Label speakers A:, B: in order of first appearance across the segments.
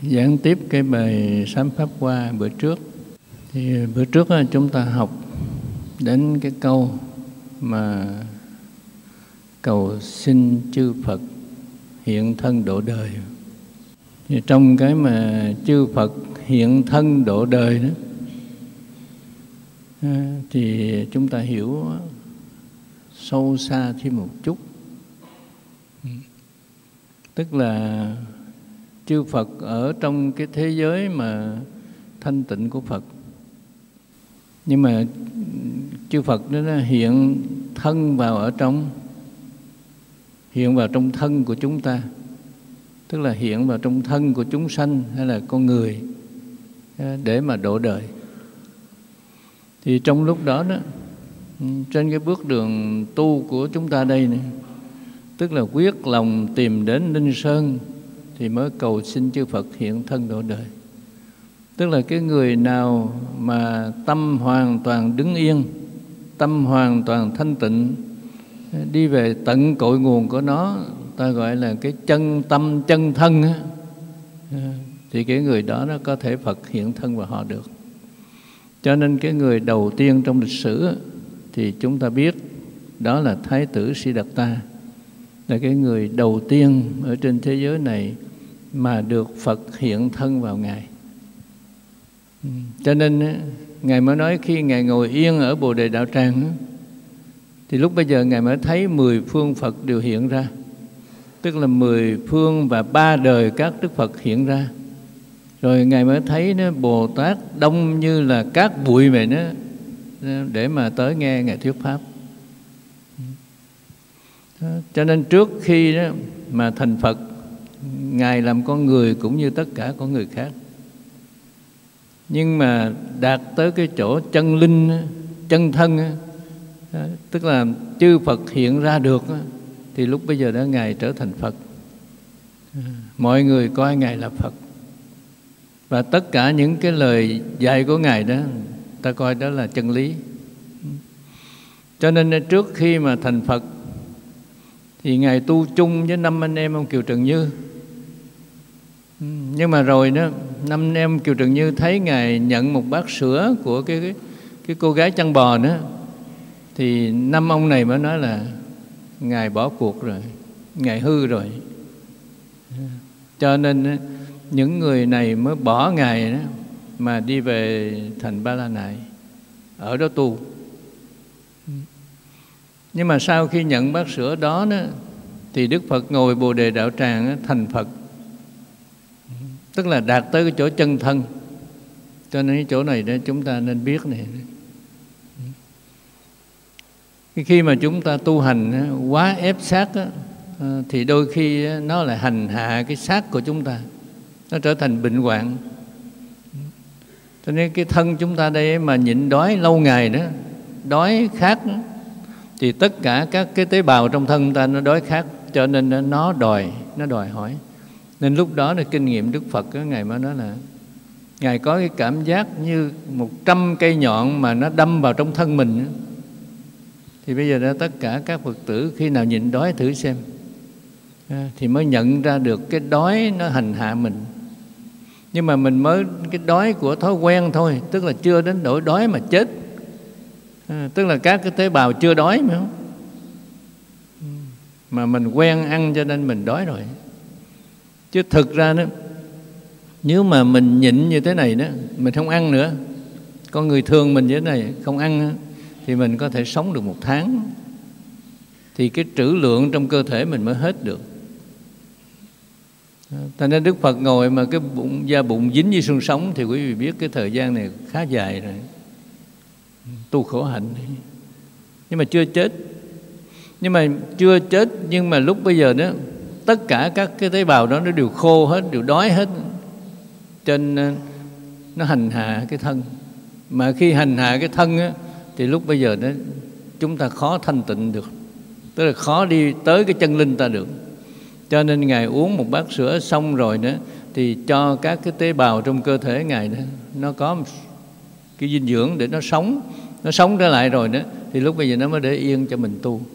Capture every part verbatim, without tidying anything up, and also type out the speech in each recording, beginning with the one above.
A: Giảng tiếp cái bài sám pháp qua bữa trước. Thì bữa trước chúng ta học đến cái câu mà cầu xin chư Phật hiện thân độ đời. Thì trong cái mà chư Phật hiện thân độ đời đó, thì chúng ta hiểu sâu xa thêm một chút. Tức là chư Phật ở trong cái thế giới mà thanh tịnh của Phật. Nhưng mà chư Phật đó nó hiện thân vào ở trong, hiện vào trong thân của chúng ta. Tức là hiện vào trong thân của chúng sanh hay là con người để mà độ đời. Thì trong lúc đó đó, trên cái bước đường tu của chúng ta đây này, tức là quyết lòng tìm đến Ninh Sơn thì mới cầu xin chư Phật hiện thân độ đời. Tức là cái người nào mà tâm hoàn toàn đứng yên, tâm hoàn toàn thanh tịnh, đi về tận cội nguồn của nó, ta gọi là cái chân tâm chân thân á, thì cái người đó nó có thể Phật hiện thân vào họ được. Cho nên cái người đầu tiên trong lịch sử thì chúng ta biết đó là Thái tử Siddhartha, là cái người đầu tiên ở trên thế giới này mà được Phật hiện thân vào Ngài. Cho nên Ngài mới nói khi Ngài ngồi yên ở Bồ Đề Đạo Tràng thì lúc bây giờ Ngài mới thấy mười phương Phật đều hiện ra. Tức là mười phương và ba đời các Đức Phật hiện ra. Rồi Ngài mới thấy nó Bồ Tát đông như là cát bụi vậy đó, để mà tới nghe Ngài thuyết Pháp. Cho nên trước khi đó mà thành Phật, Ngài làm con người cũng như tất cả con người khác. Nhưng mà đạt tới cái chỗ chân linh, chân thân, tức là chư Phật hiện ra được, thì lúc bây giờ đó Ngài trở thành Phật. Mọi người coi Ngài là Phật. Và tất cả những cái lời dạy của Ngài đó, ta coi đó là chân lý. Cho nên trước khi mà thành Phật thì Ngài tu chung với năm anh em ông Kiều Trần Như. Nhưng mà rồi đó, năm anh em Kiều Trần Như thấy Ngài nhận một bát sữa của cái, cái, cái cô gái chăn bò nữa, thì năm ông này mới nói là Ngài bỏ cuộc rồi, Ngài hư rồi. Cho nên những người này mới bỏ Ngài đó, mà đi về thành Ba La Nại, ở đó tu. Nhưng mà sau khi nhận bát sữa đó, đó thì Đức Phật ngồi Bồ Đề Đạo Tràng đó, thành Phật. Tức là đạt tới cái chỗ chân thân. Cho nên cái chỗ này đó chúng ta nên biết này. Khi mà chúng ta tu hành quá ép sát đó, thì đôi khi nó lại hành hạ cái xác của chúng ta, nó trở thành bệnh hoạn. Cho nên cái thân chúng ta đây mà nhịn đói lâu ngày đó, đói khát đó, thì tất cả các cái tế bào trong thân ta nó đói khát, cho nên nó đòi, nó đòi hỏi. Nên lúc đó là kinh nghiệm Đức Phật đó, Ngài mới nói là Ngài có cái cảm giác như một trăm cây nhọn mà nó đâm vào trong thân mình đó. Thì bây giờ đó tất cả các Phật tử khi nào nhịn đói thử xem, thì mới nhận ra được cái đói nó hành hạ mình. Nhưng mà mình mới cái đói của thói quen thôi, tức là chưa đến nỗi đói mà chết. À, tức là các cái tế bào chưa đói phải không? Mà mình quen ăn cho nên mình đói rồi. Chứ thực ra đó, nếu mà mình nhịn như thế này đó, mình không ăn nữa, con người thường mình như thế này không ăn đó, thì mình có thể sống được một tháng. Thì cái trữ lượng trong cơ thể mình mới hết được. Thành nên Đức Phật ngồi mà cái bụng, da bụng dính với xương sống, thì quý vị biết cái thời gian này khá dài rồi. Tu khổ hạnh. Nhưng mà chưa chết. Nhưng mà chưa chết, nhưng mà lúc bây giờ đó, tất cả các cái tế bào đó nó đều khô hết, đều đói hết. Cho nên nó hành hạ cái thân. Mà khi hành hạ cái thân á, thì lúc bây giờ đó chúng ta khó thanh tịnh được. Tức là khó đi tới cái chân linh ta được. Cho nên Ngài uống một bát sữa xong rồi đó, thì cho các cái tế bào trong cơ thể Ngài đó, nó có cái dinh dưỡng để nó sống. Nó sống trở lại rồi đó, thì lúc bây giờ nó mới để yên cho mình tu.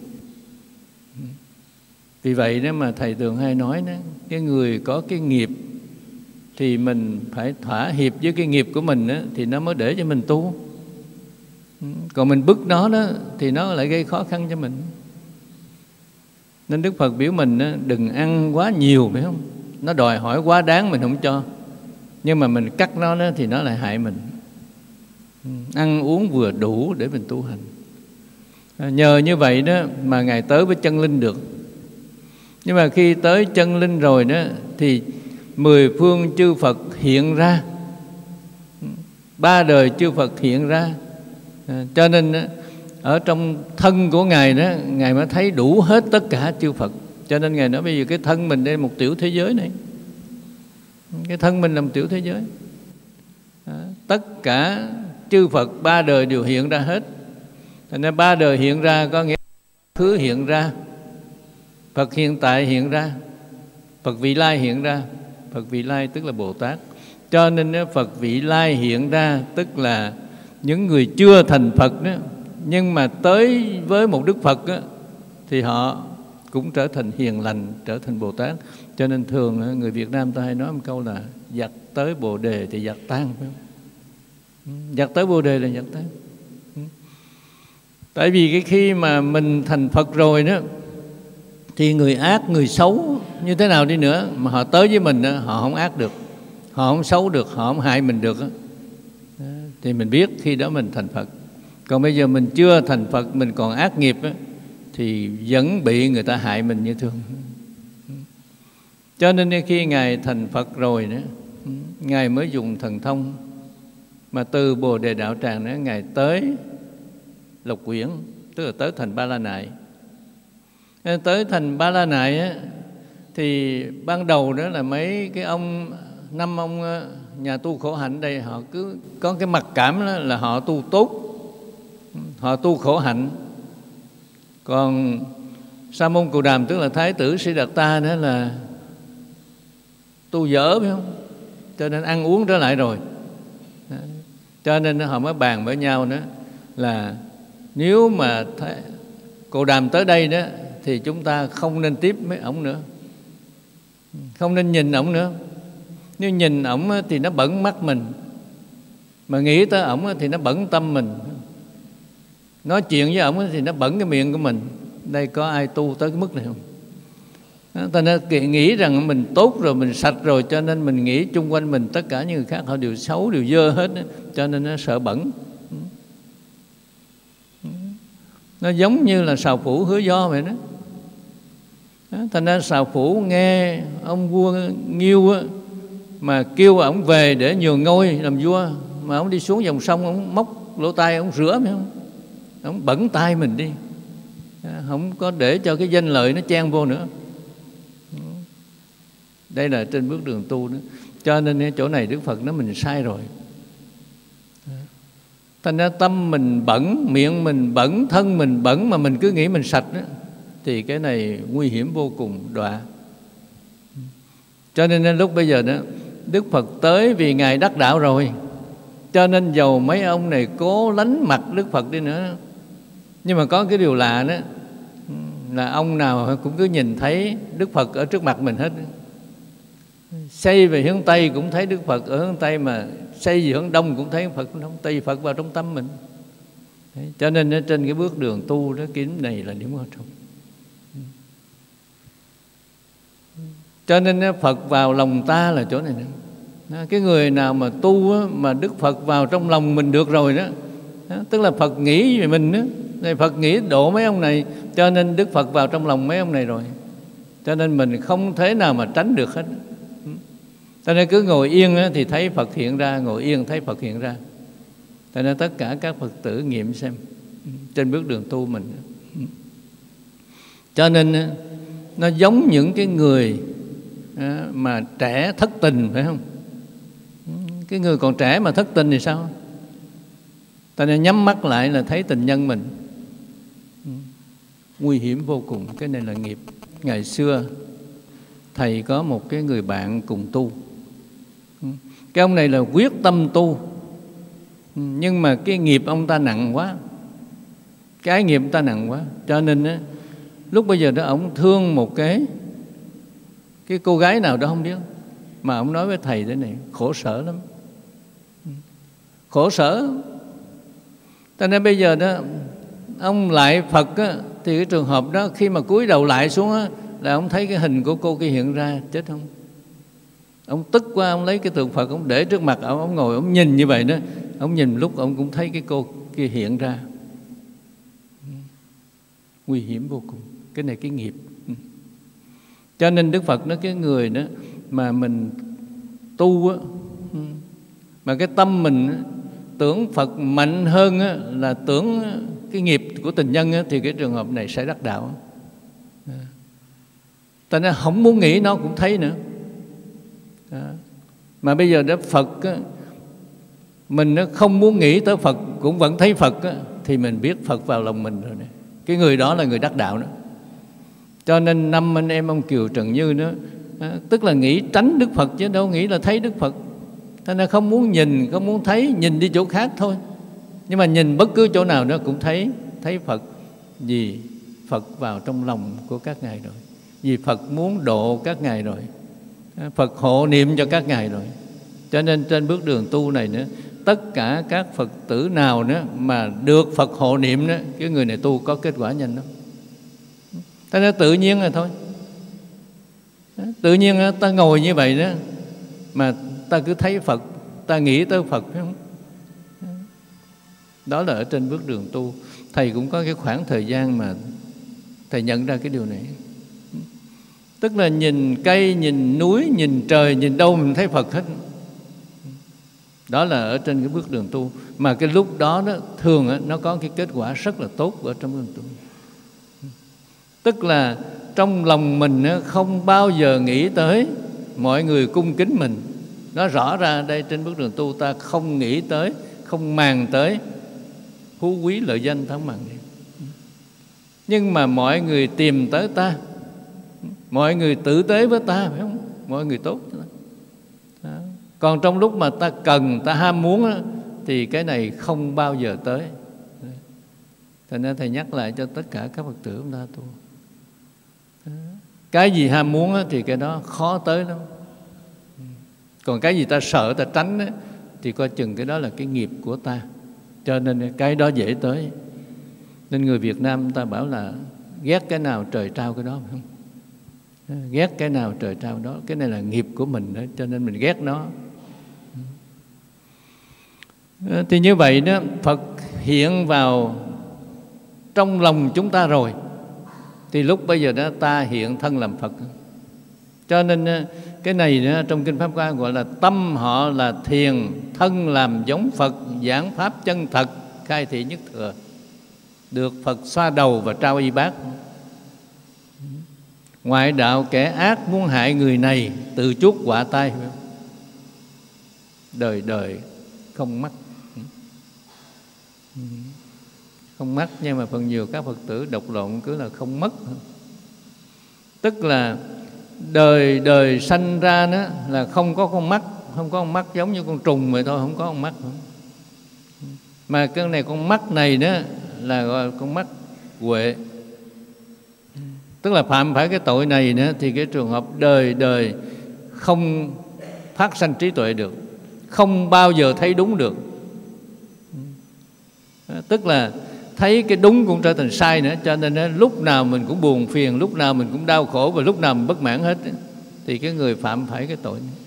A: Vì vậy đó mà Thầy thường hay nói đó, cái người có cái nghiệp thì mình phải thỏa hiệp với cái nghiệp của mình á, thì nó mới để cho mình tu. Còn mình bức nó đó thì nó lại gây khó khăn cho mình. Nên Đức Phật biểu mình á, đừng ăn quá nhiều, phải không? Nó đòi hỏi quá đáng mình không cho, nhưng mà mình cắt nó đó, thì nó lại hại mình. Ăn uống vừa đủ để mình tu hành. Nhờ như vậy đó mà Ngài tới với chân linh được. Nhưng mà khi tới chân linh rồi đó thì mười phương chư Phật hiện ra, ba đời chư Phật hiện ra. À, cho nên ở trong thân của Ngài đó, Ngài mới thấy đủ hết tất cả chư Phật. Cho nên Ngài nói bây giờ cái thân mình đây là một tiểu thế giới này. Cái thân mình là một tiểu thế giới. À, tất cả chư Phật ba đời đều hiện ra hết. Thành ra ba đời hiện ra có nghĩa khứ hiện ra, Phật hiện tại hiện ra, Phật vị lai hiện ra. Phật vị lai tức là Bồ Tát. Cho nên Phật vị lai hiện ra tức là những người chưa thành Phật đó, nhưng mà tới với một Đức Phật đó, thì họ cũng trở thành hiền lành, trở thành Bồ Tát. Cho nên thường người Việt Nam ta hay nói một câu là giặc tới Bồ Đề thì giặc tan, phải không? Giặc tới Bồ Đề là giặc tan. Tại vì cái khi mà mình thành Phật rồi đó, thì người ác, người xấu như thế nào đi nữa mà họ tới với mình đó, họ không ác được, họ không xấu được, họ không hại mình được đó. Thì mình biết khi đó mình thành Phật. Còn bây giờ mình chưa thành Phật, mình còn ác nghiệp đó, thì vẫn bị người ta hại mình như thường. Cho nên khi Ngài thành Phật rồi đó, Ngài mới dùng thần thông. Mà từ Bồ Đề Đạo Tràng đó, Ngài tới Lộc Quyển, tức là tới thành Ba La Nại. Tới thành Ba La Nại á, thì ban đầu đó là mấy cái ông, năm ông nhà tu khổ hạnh đây, họ cứ có cái mặc cảm đó là họ tu tốt, họ tu khổ hạnh. Còn Sa môn Cù Đàm tức là Thái tử Siddhartha đó là tu dở, phải không? Cho nên ăn uống trở lại rồi. Cho nên họ mới bàn với nhau đó là nếu mà Cù Đàm tới đây đó thì chúng ta không nên tiếp mấy ổng nữa, không nên nhìn ổng nữa. Nếu nhìn ổng thì nó bẩn mắt mình, mà nghĩ tới ổng thì nó bẩn tâm mình, nói chuyện với ổng thì nó bẩn cái miệng của mình. Đây có ai tu tới cái mức này không? Ta nên nghĩ rằng mình tốt rồi, mình sạch rồi, cho nên mình nghĩ chung quanh mình tất cả những người khác họ đều xấu, đều dơ hết đó. Cho nên nó sợ bẩn. Nó giống như là sào phủ hứa do vậy đó. Thành ra sào phủ nghe ông vua Nghiêu á, mà kêu ổng về để nhường ngôi làm vua, mà ổng đi xuống dòng sông, ổng móc lỗ tai ổng rửa, phải không? Ổng bẩn tai mình đi, không có để cho cái danh lợi nó chen vô nữa. Đây là trên bước đường tu đó. Cho nên chỗ này Đức Phật nói mình sai rồi. Thành ra tâm mình bẩn, miệng mình bẩn, thân mình bẩn, mà mình cứ nghĩ mình sạch đó, thì cái này nguy hiểm vô cùng, đọa. Cho nên lúc bây giờ đó Đức Phật tới vì Ngài đắc đạo rồi. Cho nên dầu mấy ông này cố lánh mặt Đức Phật đi nữa, nhưng mà có cái điều lạ đó là ông nào cũng cứ nhìn thấy Đức Phật ở trước mặt mình hết. Xây về hướng Tây cũng thấy Đức Phật ở hướng Tây, mà xây về hướng Đông cũng thấy Phật hướng Đông. Tây Phật vào trong tâm mình. Đấy, cho nên trên cái bước đường tu đó, cái điểm này là điểm quan trọng. Cho nên Phật vào lòng ta là chỗ này nữa. Cái người nào mà tu á, mà Đức Phật vào trong lòng mình được rồi đó, đó tức là Phật nghĩ về mình đó. Này Phật nghĩ độ mấy ông này, cho nên Đức Phật vào trong lòng mấy ông này rồi. Cho nên mình không thể nào mà tránh được hết. Cho nên cứ ngồi yên thì thấy Phật hiện ra, ngồi yên thấy Phật hiện ra. Cho nên tất cả các Phật tử nghiệm xem trên bước đường tu mình. Cho nên nó giống những cái người mà trẻ thất tình, phải không? Cái người còn trẻ mà thất tình thì sao? Cho nên nhắm mắt lại là thấy tình nhân mình. Nguy hiểm vô cùng. Cái này là nghiệp. Ngày xưa thầy có một cái người bạn cùng tu. Cái ông này là quyết tâm tu, nhưng mà cái nghiệp ông ta nặng quá, cái nghiệp ông ta nặng quá. Cho nên á, lúc bây giờ đó ông thương một cái cái cô gái nào đó không biết, Mà ông nói với thầy thế này, khổ sở lắm, khổ sở. Cho nên bây giờ đó, ông lại Phật á, thì cái trường hợp đó khi mà cúi đầu lại xuống á, là ông thấy cái hình của cô kia hiện ra, chết không? Ông tức quá, ông lấy cái tượng Phật, ông để trước mặt ông, ông ngồi, ông nhìn như vậy đó. Ông nhìn lúc ông cũng thấy cái cô kia hiện ra. Nguy hiểm vô cùng. Cái này cái nghiệp. Cho nên Đức Phật nói cái người đó mà mình tu á, mà cái tâm mình tưởng Phật mạnh hơn á, là tưởng cái nghiệp của tình nhân á, thì cái trường hợp này sẽ đắc đạo. Ta nên không muốn nghĩ nó cũng thấy nữa. Đó. Mà bây giờ đó Phật á, mình nó không muốn nghĩ tới Phật cũng vẫn thấy Phật á, thì mình biết Phật vào lòng mình rồi này. Cái người đó là người đắc đạo đó. Cho nên năm anh em ông Kiều Trần Như nữa, tức là nghĩ tránh Đức Phật chứ đâu nghĩ là thấy Đức Phật. Cho nên không muốn nhìn, không muốn thấy, nhìn đi chỗ khác thôi. Nhưng mà nhìn bất cứ chỗ nào đó cũng thấy, thấy Phật. Vì Phật vào trong lòng của các ngài rồi. Vì Phật muốn độ các ngài rồi. Phật hộ niệm cho các ngài rồi. Cho nên trên bước đường tu này nữa, tất cả các Phật tử nào nữa mà được Phật hộ niệm đó, cái người này tu có kết quả nhanh lắm. Ta nói tự nhiên rồi thôi. Tự nhiên ta ngồi như vậy đó, mà ta cứ thấy Phật, ta nghĩ tới Phật, phải không? Đó là ở trên bước đường tu. Thầy cũng có cái khoảng thời gian mà thầy nhận ra cái điều này. Tức là nhìn cây, nhìn núi, nhìn trời, nhìn đâu mình thấy Phật hết. Đó là ở trên cái bước đường tu. Mà cái lúc đó, đó thường đó, nó có cái kết quả rất là tốt ở trong đường tu. Tức là trong lòng mình không bao giờ nghĩ tới mọi người cung kính mình. Nó rõ ra đây trên bước đường tu ta không nghĩ tới, không màng tới phú quý lợi danh thắng màng. Nhưng mà mọi người tìm tới ta, mọi người tử tế với ta, phải không? Mọi người tốt cho ta. Đó. Còn trong lúc mà ta cần, ta ham muốn đó, thì cái này không bao giờ tới. Cho nên thầy nhắc lại cho tất cả các Phật tử chúng ta tu. Đó. Cái gì ham muốn đó, thì cái đó khó tới lắm. Còn cái gì ta sợ, ta tránh đó, thì coi chừng cái đó là cái nghiệp của ta. Cho nên cái đó dễ tới. Nên người Việt Nam ta bảo là ghét cái nào trời trao cái đó, phải không? Ghét cái nào trời trao đó. Cái này là nghiệp của mình đó, cho nên mình ghét nó. Thì như vậy đó, Phật hiện vào trong lòng chúng ta rồi, thì lúc bây giờ đó ta hiện thân làm Phật. Cho nên cái này đó, trong Kinh Pháp Hoa gọi là tâm họ là thiền, thân làm giống Phật, giảng pháp chân thật, khai thị nhất thừa. Được Phật xoa đầu và trao y bát. Ngoại đạo kẻ ác muốn hại người này, tự chuốc quả tai. Đời đời không mắc. Không mắc, nhưng mà phần nhiều các Phật tử độc lộn cứ là không mất. Tức là đời đời sanh ra đó là không có con mắt. Không có con mắt, giống như con trùng vậy thôi, không có con mắt. Mà cái này con mắt này đó là gọi là con mắt huệ. Tức là phạm phải cái tội này nữa, thì cái trường hợp đời đời không phát sanh trí tuệ được, không bao giờ thấy đúng được. Tức là thấy cái đúng cũng trở thành sai nữa. Cho nên lúc nào mình cũng buồn phiền, lúc nào mình cũng đau khổ, và lúc nào mình bất mãn hết. Thì cái người phạm phải cái tội này.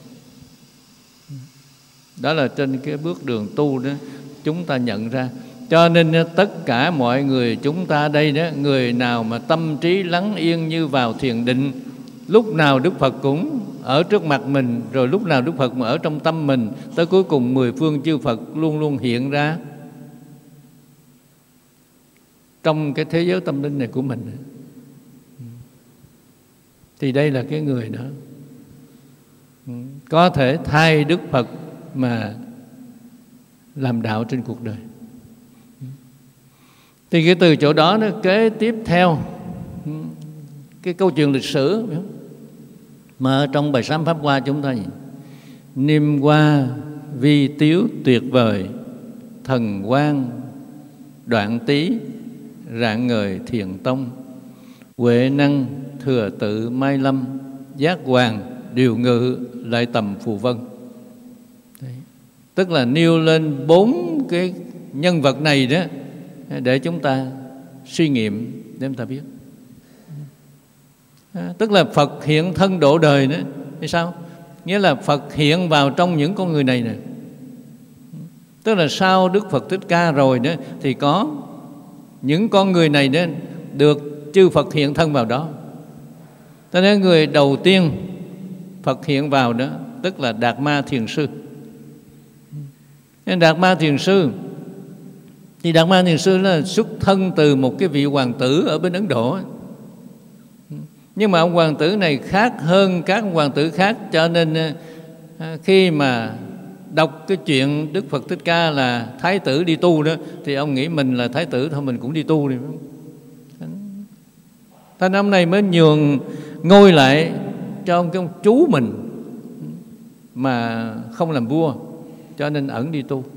A: Đó là trên cái bước đường tu đó chúng ta nhận ra. Cho nên tất cả mọi người chúng ta đây đó, người nào mà tâm trí lắng yên như vào thiền định, lúc nào Đức Phật cũng ở trước mặt mình, rồi lúc nào Đức Phật mà ở trong tâm mình, tới cuối cùng mười phương chư Phật luôn luôn hiện ra trong cái thế giới tâm linh này của mình. Thì đây là cái người đó có thể thay Đức Phật mà làm đạo trên cuộc đời. Thì cái từ chỗ đó nó kế tiếp theo cái câu chuyện lịch sử mà ở trong bài sám Pháp Hoa chúng ta nhìn: niêm hoa vi tiếu tuyệt vời, thần quang đoạn tý rạng ngời thiền tông, huệ năng thừa tự mai lâm, giác hoàng điều ngự lại tầm phù vân. Đấy. Tức là nêu lên bốn cái nhân vật này đó để chúng ta suy nghiệm, để chúng ta biết. À, tức là Phật hiện thân độ đời nữa thì sao? Nghĩa là Phật hiện vào trong những con người này nè. Tức là sau Đức Phật Thích Ca rồi đó thì có những con người này đó được chư Phật hiện thân vào đó. Cho nên người đầu tiên Phật hiện vào đó tức là Đạt Ma Thiền Sư. Nên Đạt Ma Thiền Sư thì Đạt Ma Thiền Sư là xuất thân từ một cái vị hoàng tử ở bên Ấn Độ. Nhưng mà ông hoàng tử này khác hơn các hoàng tử khác, cho nên khi mà đọc cái chuyện Đức Phật Thích Ca là thái tử đi tu đó thì ông nghĩ mình là thái tử thôi, mình cũng đi tu đi. Thế năm này mới nhường ngôi lại cho ông, cái ông chú mình mà không làm vua, cho nên ẩn đi tu.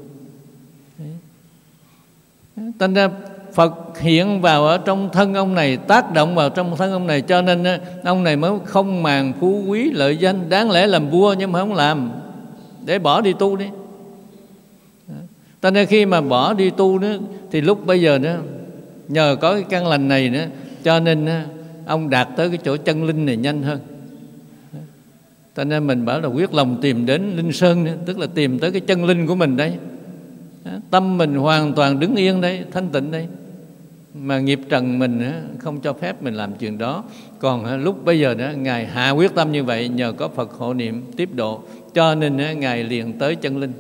A: Thành ra Phật hiện vào ở trong thân ông này, tác động vào trong thân ông này, cho nên ông này mới không màng phú quý lợi danh, đáng lẽ làm vua nhưng mà không làm, để bỏ đi tu đi. Cho nên khi mà bỏ đi tu đó, thì lúc bây giờ đó nhờ có cái căn lành này nữa, cho nên ông đạt tới cái chỗ chân linh này nhanh hơn. Cho nên mình bảo là quyết lòng tìm đến Linh Sơn nữa, tức là tìm tới cái chân linh của mình đấy. Tâm mình hoàn toàn đứng yên đấy, thanh tịnh đấy. Mà nghiệp trần mình không cho phép mình làm chuyện đó. Còn lúc bây giờ đó Ngài hạ quyết tâm như vậy, nhờ có Phật hộ niệm tiếp độ, cho nên Ngài liền tới chân linh.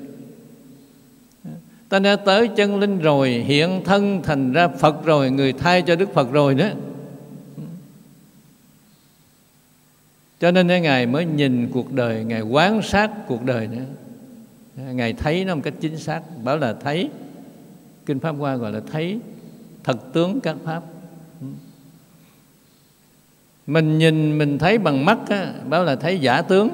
A: Ta đã tới chân linh rồi, hiện thân thành ra Phật rồi, người thay cho Đức Phật rồi đó. Cho nên Ngài mới nhìn cuộc đời, Ngài quan sát cuộc đời nữa. Ngài thấy nó một cách chính xác. Bảo là thấy, Kinh Pháp Hoa gọi là thấy thật tướng các Pháp. Mình nhìn, mình thấy bằng mắt á, bảo là thấy giả tướng.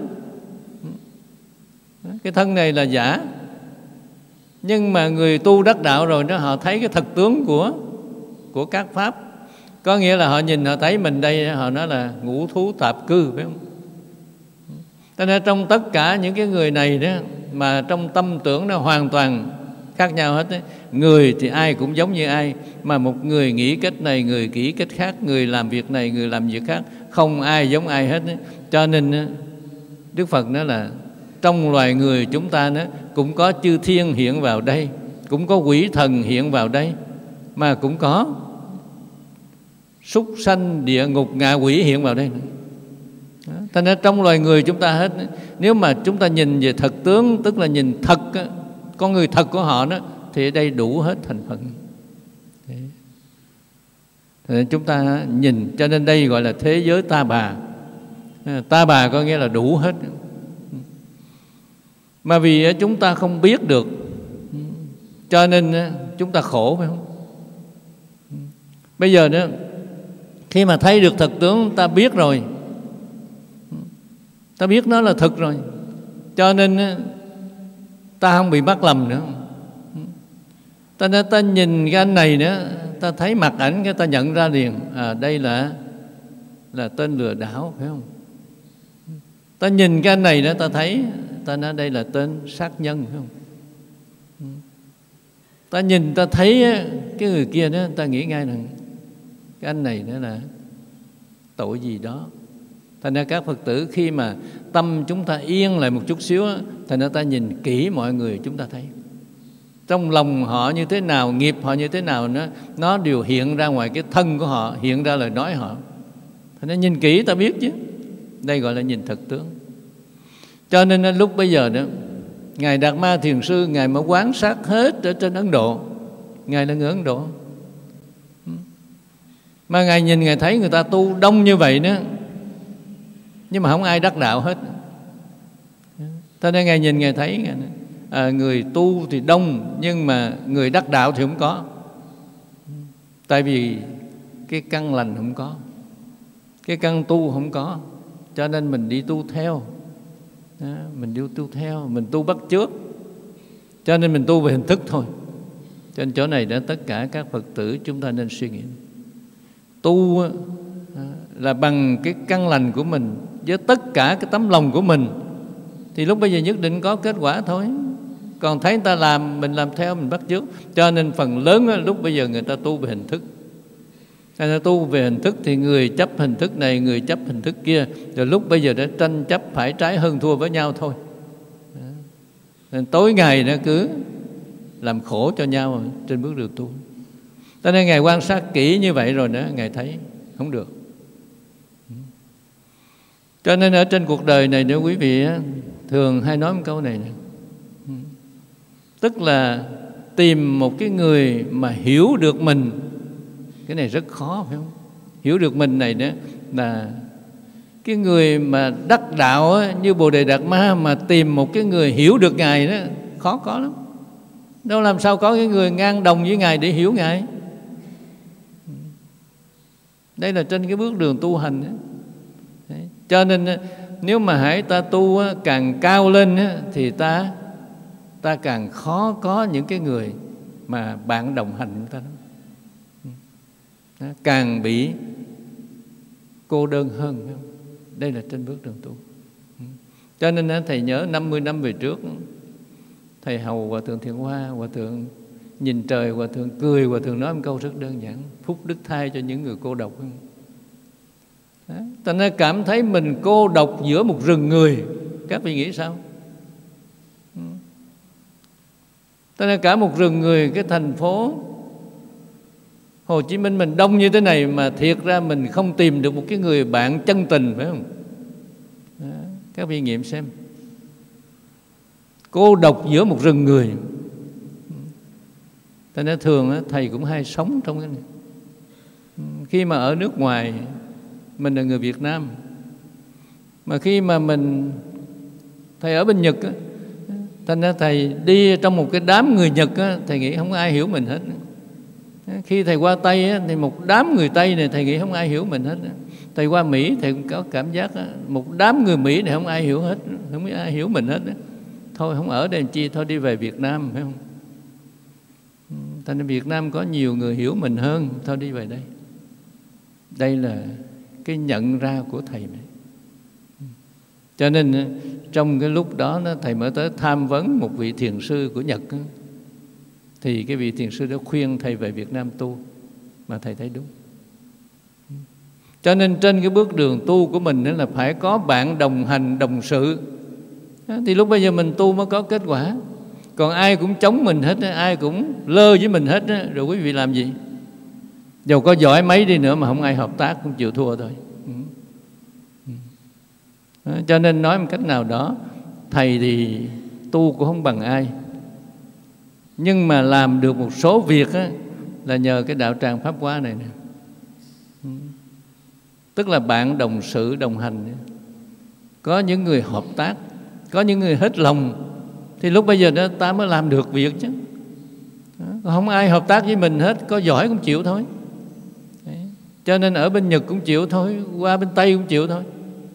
A: Cái thân này là giả. Nhưng mà người tu đắc đạo rồi đó, họ thấy cái thật tướng của, của các Pháp. Có nghĩa là họ nhìn, họ thấy mình đây, họ nói là ngũ thú tạp cư, phải không? Cho nên trong tất cả những cái người này đó, mà trong tâm tưởng nó hoàn toàn khác nhau hết đấy. Người thì ai cũng giống như ai, mà một người nghĩ cách này, người nghĩ cách khác, người làm việc này, người làm việc khác, không ai giống ai hết đấy. Cho nên Đức Phật nói là trong loài người chúng ta đó, cũng có chư thiên hiện vào đây, cũng có quỷ thần hiện vào đây, mà cũng có súc sanh, địa ngục, ngạ quỷ hiện vào đây nữa. Thành ra trong loài người chúng ta hết, nếu mà chúng ta nhìn về thật tướng, tức là nhìn thật con người thật của họ đó, thì ở đây đủ hết thành phần. Thế. Thế chúng ta nhìn, cho nên đây gọi là thế giới ta bà. Ta bà có nghĩa là đủ hết. Mà vì chúng ta không biết được, cho nên chúng ta khổ, phải không? Bây giờ đó, khi mà thấy được thật tướng, ta biết rồi, ta biết nó là thực rồi, cho nên ta không bị mắc lầm nữa. Ta nên ta nhìn cái anh này nữa, ta thấy mặt ảnh, cái ta nhận ra liền, à đây là là tên lừa đảo, phải không? Ta nhìn cái anh này đó, ta thấy, ta nói đây là tên sát nhân, phải không? Ta nhìn, ta thấy cái người kia đó, ta nghĩ ngay rằng cái anh này đó là tội gì đó. Thành ra các Phật tử khi mà tâm chúng ta yên lại một chút xíu, thành ra ta nhìn kỹ mọi người, chúng ta thấy trong lòng họ như thế nào, nghiệp họ như thế nào, nó, nó đều hiện ra ngoài cái thân của họ, hiện ra lời nói họ. Thành ra nhìn kỹ ta biết chứ. Đây gọi là nhìn thật tướng. Cho nên lúc bây giờ đó, Ngài Đạt Ma Thiền Sư, Ngài mới quan sát hết ở trên Ấn Độ. Ngài là người Ấn Độ, mà Ngài nhìn, Ngài thấy người ta tu đông như vậy nữa, nhưng mà không ai đắc đạo hết. Cho nên Ngài nhìn, Ngài thấy Ngài nói, à, người tu thì đông, nhưng mà người đắc đạo thì không có. Tại vì cái căn lành không có, cái căn tu không có, cho nên mình đi tu theo. Đó, mình đi tu theo, mình tu bắt chước, cho nên mình tu về hình thức thôi. Cho nên chỗ này đã tất cả các Phật tử chúng ta nên suy nghĩ. Tu là bằng cái căn lành của mình, với tất cả cái tấm lòng của mình, thì lúc bây giờ nhất định có kết quả thôi. Còn thấy người ta làm, mình làm theo, mình bắt chước. Cho nên phần lớn đó, lúc bây giờ người ta tu về hình thức. Người ta tu về hình thức thì người chấp hình thức này, người chấp hình thức kia, rồi lúc bây giờ đã tranh chấp phải trái hơn thua với nhau thôi. Nên tối ngày nó cứ làm khổ cho nhau trên bước đường tu. Cho nên Ngài quan sát kỹ như vậy rồi đó, Ngài thấy không được. Cho nên ở trên cuộc đời này, nếu quý vị thường hay nói một câu này, này tức là tìm một cái người mà hiểu được mình. Cái này rất khó, phải không? Hiểu được mình này đó là cái người mà đắc đạo á, như Bồ Đề Đạt Ma mà tìm một cái người hiểu được Ngài đó khó có lắm. Đâu làm sao có cái người ngang đồng với Ngài để hiểu Ngài. Đây là trên cái bước đường tu hành đó. Đấy. Cho nên nếu mà hãy ta tu á, càng cao lên á, thì ta ta càng khó có những cái người mà bạn đồng hành chúng ta đó. Đó, càng bị cô đơn hơn. Đây là trên bước đường tu. Cho nên thầy nhớ năm mươi năm về trước, thầy hầu Hòa Thượng Thiện Hoa, Hòa Thượng nhìn trời, Hòa Thượng cười, Hòa Thượng nói một câu rất đơn giản: phúc đức thay cho những người cô độc. Ta nên cảm thấy mình cô độc giữa một rừng người. Các vị nghĩ sao? Ta nên cả một rừng người, cái thành phố Hồ Chí Minh mình đông như thế này mà thiệt ra mình không tìm được một cái người bạn chân tình, phải không? Đó, các vị nghiệm xem. Cô độc giữa một rừng người. Ta nên thường thầy cũng hay sống trong cái này. Khi mà ở nước ngoài, mình là người Việt Nam, mà khi mà mình thầy ở bên Nhật á, thành ra thầy đi trong một cái đám người Nhật á, thầy nghĩ không ai hiểu mình hết. Khi thầy qua Tây á, thì một đám người Tây này thầy nghĩ không ai hiểu mình hết. Thầy qua Mỹ thầy cũng có cảm giác á, một đám người Mỹ này không ai hiểu hết, không ai hiểu mình hết. Thôi không ở đây làm chi, thôi đi về Việt Nam, phải không? Thành ra Việt Nam có nhiều người hiểu mình hơn, thôi đi về đây. Đây là cái nhận ra của thầy này. Cho nên trong cái lúc đó thầy mới tới tham vấn một vị thiền sư của Nhật. Thì cái vị thiền sư đó khuyên thầy về Việt Nam tu, mà thầy thấy đúng. Cho nên trên cái bước đường tu của mình là phải có bạn đồng hành, đồng sự. Thì lúc bây giờ mình tu mới có kết quả. Còn ai cũng chống mình hết, ai cũng lơ với mình hết, rồi quý vị làm gì? Dầu có giỏi mấy đi nữa mà không ai hợp tác cũng chịu thua thôi. Cho nên nói một cách nào đó, thầy thì tu cũng không bằng ai, nhưng mà làm được một số việc á, là nhờ cái đạo tràng Pháp Hoa này nè. Tức là bạn đồng sự, đồng hành. Có những người hợp tác, có những người hết lòng, thì lúc bây giờ đó ta mới làm được việc chứ. Không ai hợp tác với mình hết, có giỏi cũng chịu thôi. Đấy. Cho nên ở bên Nhật cũng chịu thôi, qua bên Tây cũng chịu thôi.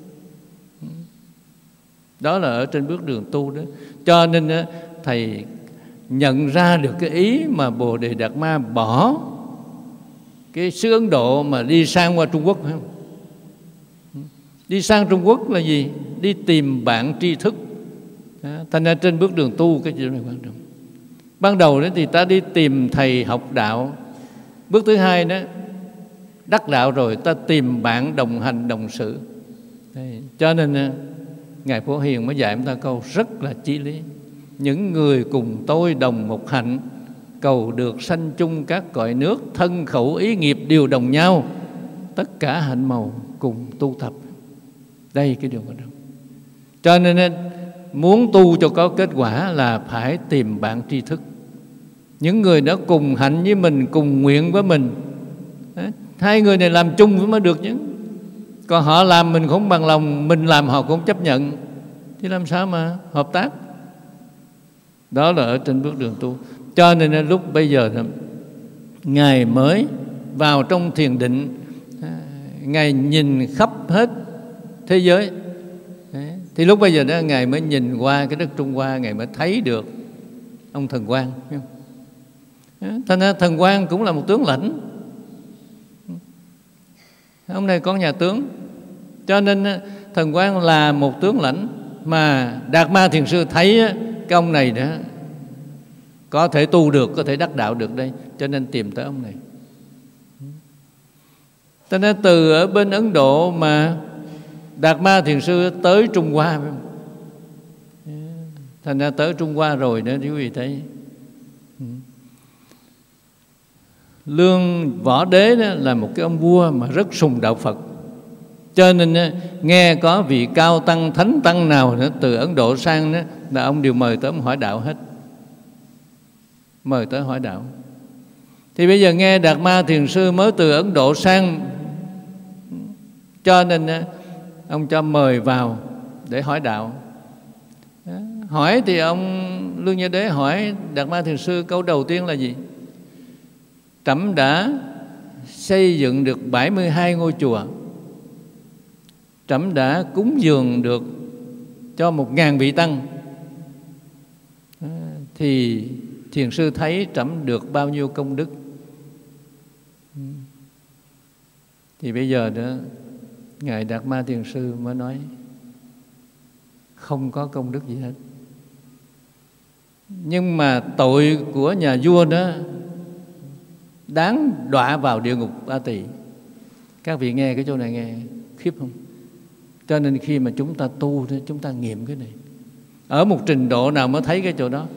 A: Đó là ở trên bước đường tu đó. Cho nên thầy nhận ra được cái ý mà Bồ Đề Đạt Ma bỏ cái xứ Ấn Độ mà đi sang qua Trung Quốc, phải không? Đi sang Trung Quốc là gì? Đi tìm bạn tri thức. Thành ra trên bước đường tu cái chuyện này quan trọng. Ban đầu đó thì ta đi tìm thầy học đạo. Bước thứ hai đó, đắc đạo rồi ta tìm bạn đồng hành, đồng sự. Đấy. Cho nên Ngài Phổ Hiền mới dạy chúng ta câu rất là chí lý: những người cùng tôi đồng một hạnh, cầu được sanh chung các cõi nước, thân khẩu ý nghiệp đều đồng nhau, tất cả hạnh màu cùng tu tập. Đây cái điều quan trọng. Cho nên muốn tu cho có kết quả là phải tìm bạn tri thức, những người đó cùng hạnh với mình, cùng nguyện với mình. Đấy. Hai người này làm chung với mới được chứ. Còn họ làm mình không bằng lòng, mình làm họ cũng chấp nhận, thì làm sao mà hợp tác? Đó là ở trên bước đường tu. Cho nên lúc bây giờ Ngài mới vào trong thiền định, Ngài nhìn khắp hết thế giới. Đấy. Thì lúc bây giờ đó Ngài mới nhìn qua cái đất Trung Hoa, Ngài mới thấy được ông Thần Quang. Thành ra Thần Quang cũng là một tướng lãnh. Ông này con nhà tướng. Cho nên Thần Quang là một tướng lãnh, mà Đạt Ma Thiền Sư thấy cái ông này đó có thể tu được, có thể đắc đạo được đây, cho nên tìm tới ông này. Cho nên từ ở bên Ấn Độ mà Đạt Ma Thiền Sư tới Trung Hoa, thành ra tới Trung Hoa rồi đó quý vị thấy. Lương Võ Đế đó là một cái ông vua mà rất sùng đạo Phật, cho nên nghe có vị cao tăng thánh tăng nào nữa từ Ấn Độ sang đó, là ông đều mời tới ông hỏi đạo hết, mời tới hỏi đạo. Thì bây giờ nghe Đạt Ma Thiền Sư mới từ Ấn Độ sang, cho nên ông cho mời vào để hỏi đạo. Hỏi thì ông Lương Võ Đế hỏi Đạt Ma Thiền Sư câu đầu tiên là gì? Trẫm đã xây dựng được bảy mươi hai ngôi chùa, trẫm đã cúng dường được cho một ngàn vị tăng, thì Thiền Sư thấy trẫm được bao nhiêu công đức? Thì bây giờ đó Ngài Đạt Ma Thiền Sư mới nói không có công đức gì hết. Nhưng mà tội của nhà vua đó đáng đọa vào địa ngục A Tỳ. Các vị nghe cái chỗ này nghe khiếp không? Cho nên khi mà chúng ta tu thì chúng ta nghiệm cái này. Ở một trình độ nào mới thấy cái chỗ đó.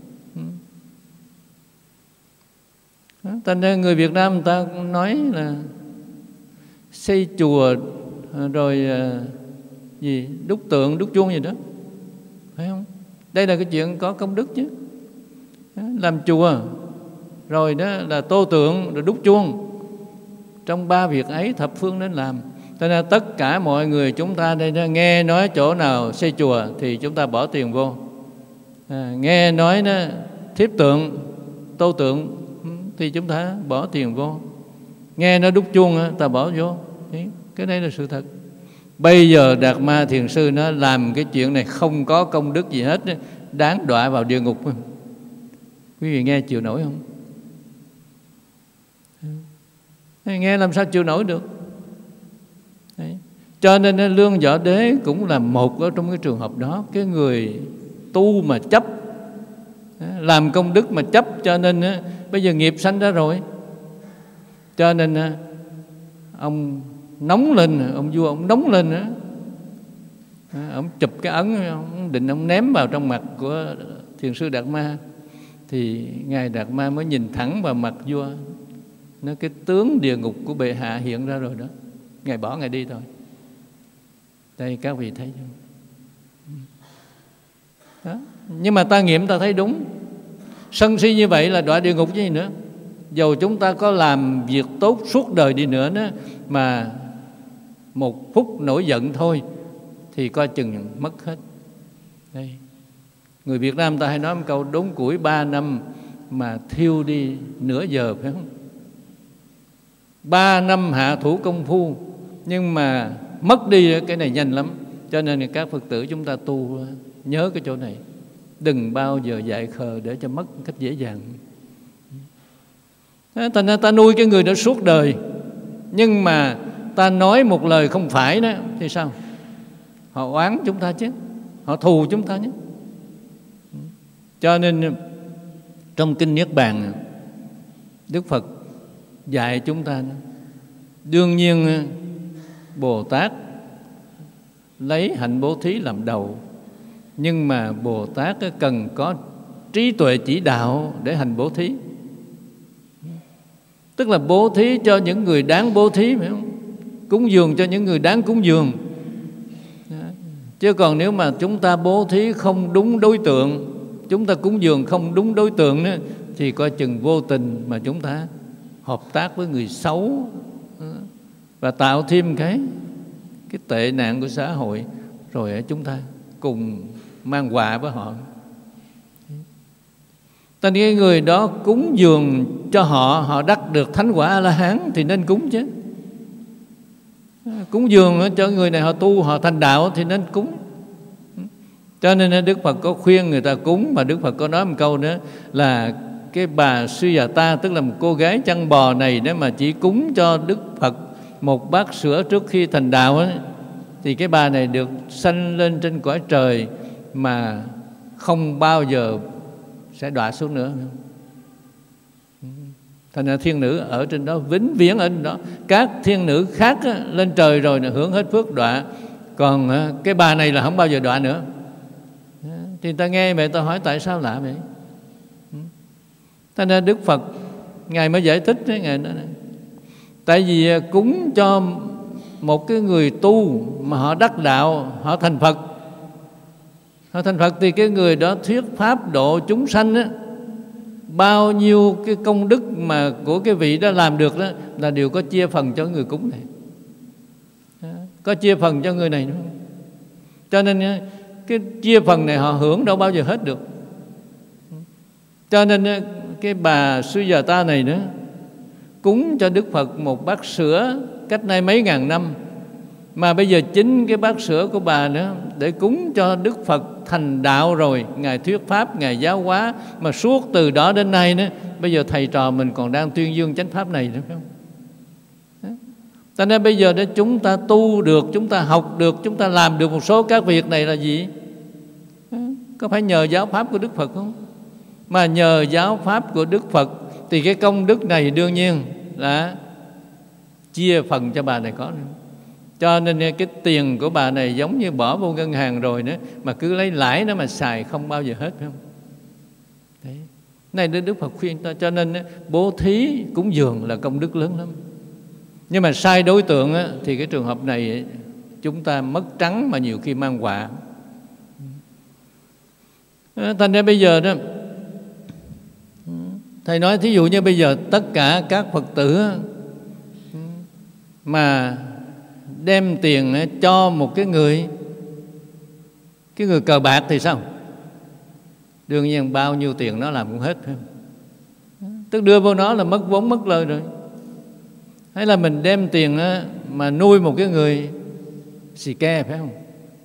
A: Thành ra người Việt Nam người ta nói là xây chùa rồi gì đúc tượng, đúc chuông gì đó, phải không? Đây là cái chuyện có công đức chứ. Làm chùa rồi đó là tô tượng rồi đúc chuông, trong ba việc ấy thập phương nên làm. Cho nên tất cả mọi người chúng ta đây đó, nghe nói chỗ nào xây chùa thì chúng ta bỏ tiền vô. À, nghe nói đó thiếp tượng, tô tượng thì chúng ta bỏ tiền vô. Nghe nó đúc chuông ta bỏ vô. Cái này là sự thật. Bây giờ Đạt Ma Thiền Sư nó làm cái chuyện này không có công đức gì hết, đáng đọa vào địa ngục. Quý vị nghe chịu nổi không? Nghe làm sao chịu nổi được? Đấy. Cho nên Lương Võ Đế cũng là một ở trong cái trường hợp đó. Cái người tu mà chấp, làm công đức mà chấp, cho nên bây giờ nghiệp sanh ra rồi. Cho nên ông nóng lên, ông vua ông nóng lên nữa. Ông chụp cái ấn, ông định ông ném vào trong mặt của Thiền Sư Đạt Ma. Thì Ngài Đạt Ma mới nhìn thẳng vào mặt vua. Nó cái tướng địa ngục của bệ hạ hiện ra rồi đó. Ngài bỏ Ngài đi thôi. Đây các vị thấy không? Đó. Nhưng mà ta nghiệm ta thấy đúng. Sân si như vậy là đọa địa ngục chứ gì nữa. Dầu chúng ta có làm việc tốt suốt đời đi nữa đó, mà một phút nổi giận thôi thì coi chừng mất hết. Đây. Người Việt Nam ta hay nói một câu đốn củi ba năm mà thiêu đi nửa giờ, phải không? Ba năm hạ thủ công phu, nhưng mà mất đi cái này nhanh lắm. Cho nên các Phật tử chúng ta tu nhớ cái chỗ này. Đừng bao giờ dại khờ để cho mất một cách dễ dàng. Thành ra ta nuôi cái người đó suốt đời, nhưng mà ta nói một lời không phải đó thì sao? Họ oán chúng ta chứ, họ thù chúng ta nhé. Cho nên trong Kinh Niết Bàn, Đức Phật dạy chúng ta đó. Đương nhiên Bồ Tát lấy hạnh bố thí làm đầu, nhưng mà Bồ Tát cần có trí tuệ chỉ đạo để hành bố thí. Tức là bố thí cho những người đáng bố thí, phải không? Cúng dường cho những người đáng cúng dường. Chứ còn nếu mà chúng ta bố thí không đúng đối tượng, chúng ta cúng dường không đúng đối tượng đó, thì coi chừng vô tình mà chúng ta hợp tác với người xấu và tạo thêm cái cái tệ nạn của xã hội, rồi chúng ta cùng mang họa với họ. Tại cái người đó cúng dường cho họ, họ đắc được thánh quả A-la-hán thì nên cúng chứ. Cúng dường cho người này họ tu, họ thành đạo thì nên cúng. Cho nên Đức Phật có khuyên người ta cúng, mà Đức Phật có nói một câu nữa là cái bà Sujata, tức là một cô gái chăn bò này, nếu mà chỉ cúng cho Đức Phật một bát sữa trước khi thành đạo ấy, thì cái bà này được sanh lên trên cõi trời mà không bao giờ sẽ đọa xuống nữa. Thành ra thiên nữ ở trên đó, vĩnh viễn ở trên đó. Các thiên nữ khác á, lên trời rồi là hưởng hết phước đọa, còn á, cái bà này là không bao giờ đọa nữa. Thì ta nghe vậy ta hỏi tại sao lạ vậy? Thành ra Đức Phật Ngài mới giải thích đấy, Ngài nói, tại vì cúng cho một cái người tu mà họ đắc đạo, họ thành Phật. Họ thành Phật thì cái người đó thuyết pháp độ chúng sanh á, bao nhiêu cái công đức mà của cái vị đó làm được đó là đều có chia phần cho người cúng này, có chia phần cho người này nữa. Cho nên cái chia phần này họ hưởng đâu bao giờ hết được. Cho nên cái bà Sujata này nữa cúng cho Đức Phật một bát sữa cách nay mấy ngàn năm, mà bây giờ chính cái bát sữa của bà nữa để cúng cho Đức Phật thành đạo rồi, Ngài thuyết pháp, Ngài giáo hóa, mà suốt từ đó đến nay nữa, bây giờ thầy trò mình còn đang tuyên dương chánh pháp này nữa, phải không? Cho nên bây giờ để chúng ta tu được, chúng ta học được, chúng ta làm được một số các việc này là gì? Có phải nhờ giáo pháp của Đức Phật không? Mà nhờ giáo pháp của Đức Phật thì cái công đức này đương nhiên là chia phần cho bà này có nữa. Cho nên cái tiền của bà này giống như bỏ vô ngân hàng rồi nữa, mà cứ lấy lãi nó mà xài không bao giờ hết, phải không? Đấy. Này Đức Phật khuyên ta, cho nên bố thí cúng dường là công đức lớn lắm. Nhưng mà sai đối tượng thì cái trường hợp này chúng ta mất trắng mà nhiều khi mang họa. Thành ra bây giờ đó, thầy nói thí dụ như bây giờ tất cả các Phật tử mà đem tiền cho một cái người cái người cờ bạc thì sao? Đương nhiên bao nhiêu tiền nó làm cũng hết, phải không? Tức đưa vô nó là mất vốn mất lời rồi. Hay là mình đem tiền mà nuôi một cái người xì ke, phải không?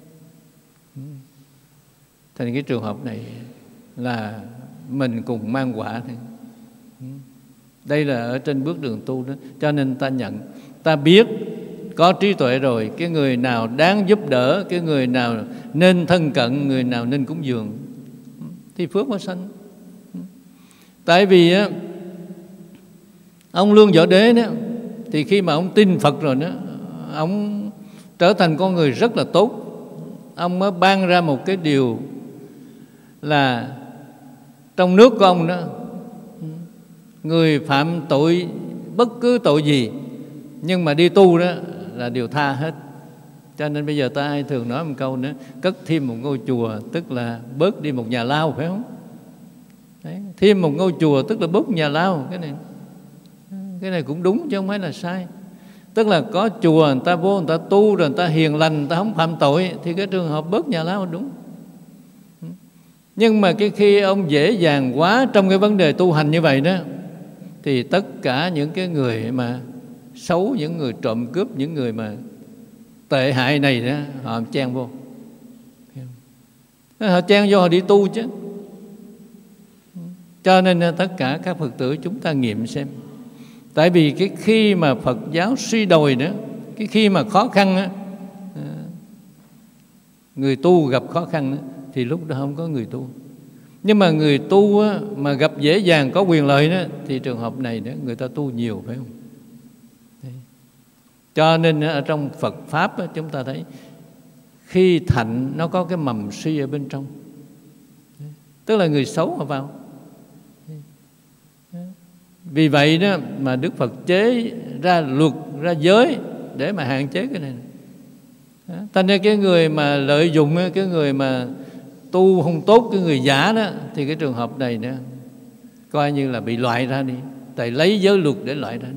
A: Thành cái trường hợp này là mình cùng mang quả thôi. Đây là ở trên bước đường tu đó. Cho nên ta nhận, ta biết có trí tuệ rồi, cái người nào đáng giúp đỡ, cái người nào nên thân cận, người nào nên cúng dường thì phước mới sanh. Tại vì á, ông Lương Võ Đế đó, thì khi mà ông tin Phật rồi đó, ông trở thành con người rất là tốt. Ông mới ban ra một cái điều là trong nước của ông đó, người phạm tội bất cứ tội gì nhưng mà đi tu đó là đều tha hết. Cho nên bây giờ ta ai thường nói một câu nữa, cất thêm một ngôi chùa tức là bớt đi một nhà lao, phải không? Đấy, thêm một ngôi chùa tức là bớt nhà lao. Cái này cái này cũng đúng chứ không phải là sai. Tức là có chùa người ta vô, người ta tu rồi người ta hiền lành, người ta không phạm tội thì cái trường hợp bớt nhà lao đúng. Nhưng mà cái khi ông dễ dàng quá trong cái vấn đề tu hành như vậy đó, thì tất cả những cái người mà xấu, những người trộm cướp, những người mà tệ hại này đó, họ chen vô. Họ chen vô họ đi tu chứ. Cho nên tất cả các Phật tử chúng ta nghiệm xem. Tại vì cái khi mà Phật giáo suy đồi nữa, cái khi mà khó khăn á, người tu gặp khó khăn đó, thì lúc đó không có người tu. Nhưng mà người tu á, mà gặp dễ dàng có quyền lợi đó, thì trường hợp này đó, người ta tu nhiều, phải không? Đấy. Cho nên ở trong Phật Pháp á, chúng ta thấy khi thạnh nó có cái mầm suy ở bên trong. Đấy. Tức là người xấu họ vào. Đấy. Vì vậy đó mà Đức Phật chế ra luật, ra giới để mà hạn chế cái này. Thành ra cái người mà lợi dụng, cái người mà tu không tốt, cái người giả đó, thì cái trường hợp này nữa coi như là bị loại ra đi. Tại lấy giới luật để loại ra đi.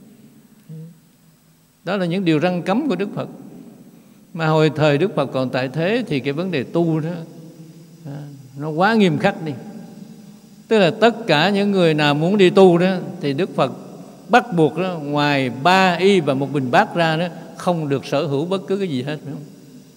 A: Đó là những điều răn cấm của Đức Phật. Mà hồi thời Đức Phật còn tại thế thì cái vấn đề tu đó nó quá nghiêm khắc đi. Tức là tất cả những người nào muốn đi tu đó thì Đức Phật bắt buộc đó, ngoài ba y và một bình bát ra đó, không được sở hữu bất cứ cái gì hết, phải không?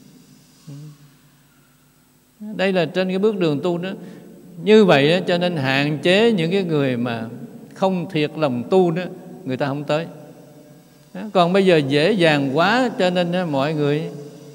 A: Đây là trên cái bước đường tu đó. Như vậy đó, cho nên hạn chế những cái người mà không thiệt lòng tu đó, người ta không tới. Còn bây giờ dễ dàng quá, cho nên đó, mọi người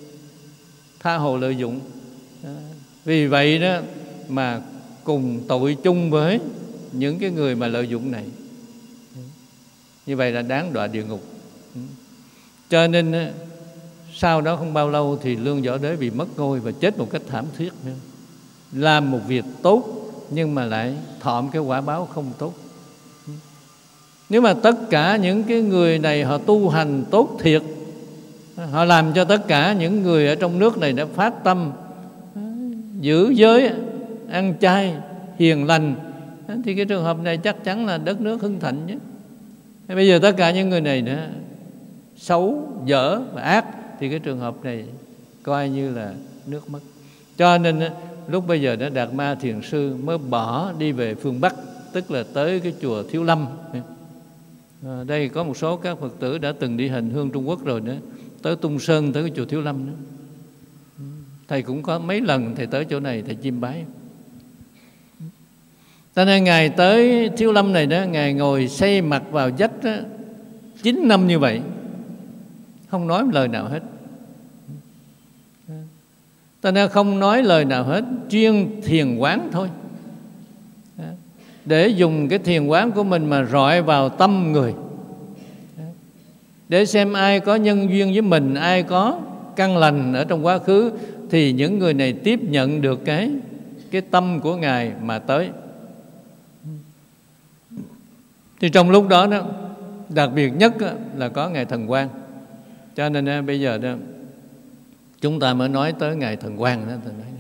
A: tha hồ lợi dụng. Vì vậy đó mà cùng tội chung với những cái người mà lợi dụng này. Như vậy là đáng đọa địa ngục. Cho nên sau đó không bao lâu thì Lương Võ Đế bị mất ngôi và chết một cách thảm thiết nữa. Làm một việc tốt nhưng mà lại thọm cái quả báo không tốt. Nếu mà tất cả những cái người này họ tu hành tốt thiệt, họ làm cho tất cả những người ở trong nước này đã phát tâm giữ giới, ăn chay, hiền lành, thì cái trường hợp này chắc chắn là đất nước hưng thịnh chứ. Bây giờ tất cả những người này nữa xấu, dở và ác, thì cái trường hợp này coi như là nước mất. Cho nên lúc bây giờ đó Đạt Ma Thiền Sư mới bỏ đi về phương Bắc, tức là tới cái chùa Thiếu Lâm. À, đây có một số các Phật tử đã từng đi hành hương Trung Quốc rồi nữa, tới Tung Sơn, tới cái chùa Thiếu Lâm nữa. Thầy cũng có mấy lần thầy tới chỗ này thầy chiêm bái. Cho nên Ngài tới Thiếu Lâm này đó, Ngài ngồi xây mặt vào vách đó, chín năm như vậy, không nói một lời nào hết. Cho nên không nói lời nào hết, chuyên thiền quán thôi, để dùng cái thiền quán của mình mà rọi vào tâm người, để xem ai có nhân duyên với mình, ai có căn lành ở trong quá khứ, thì những người này tiếp nhận được cái cái tâm của Ngài mà tới. Thì trong lúc đó đó, đặc biệt nhất là có Ngài Thần Quang. Cho nên bây giờ đó chúng ta mới nói tới Ngài Thần Quang đó.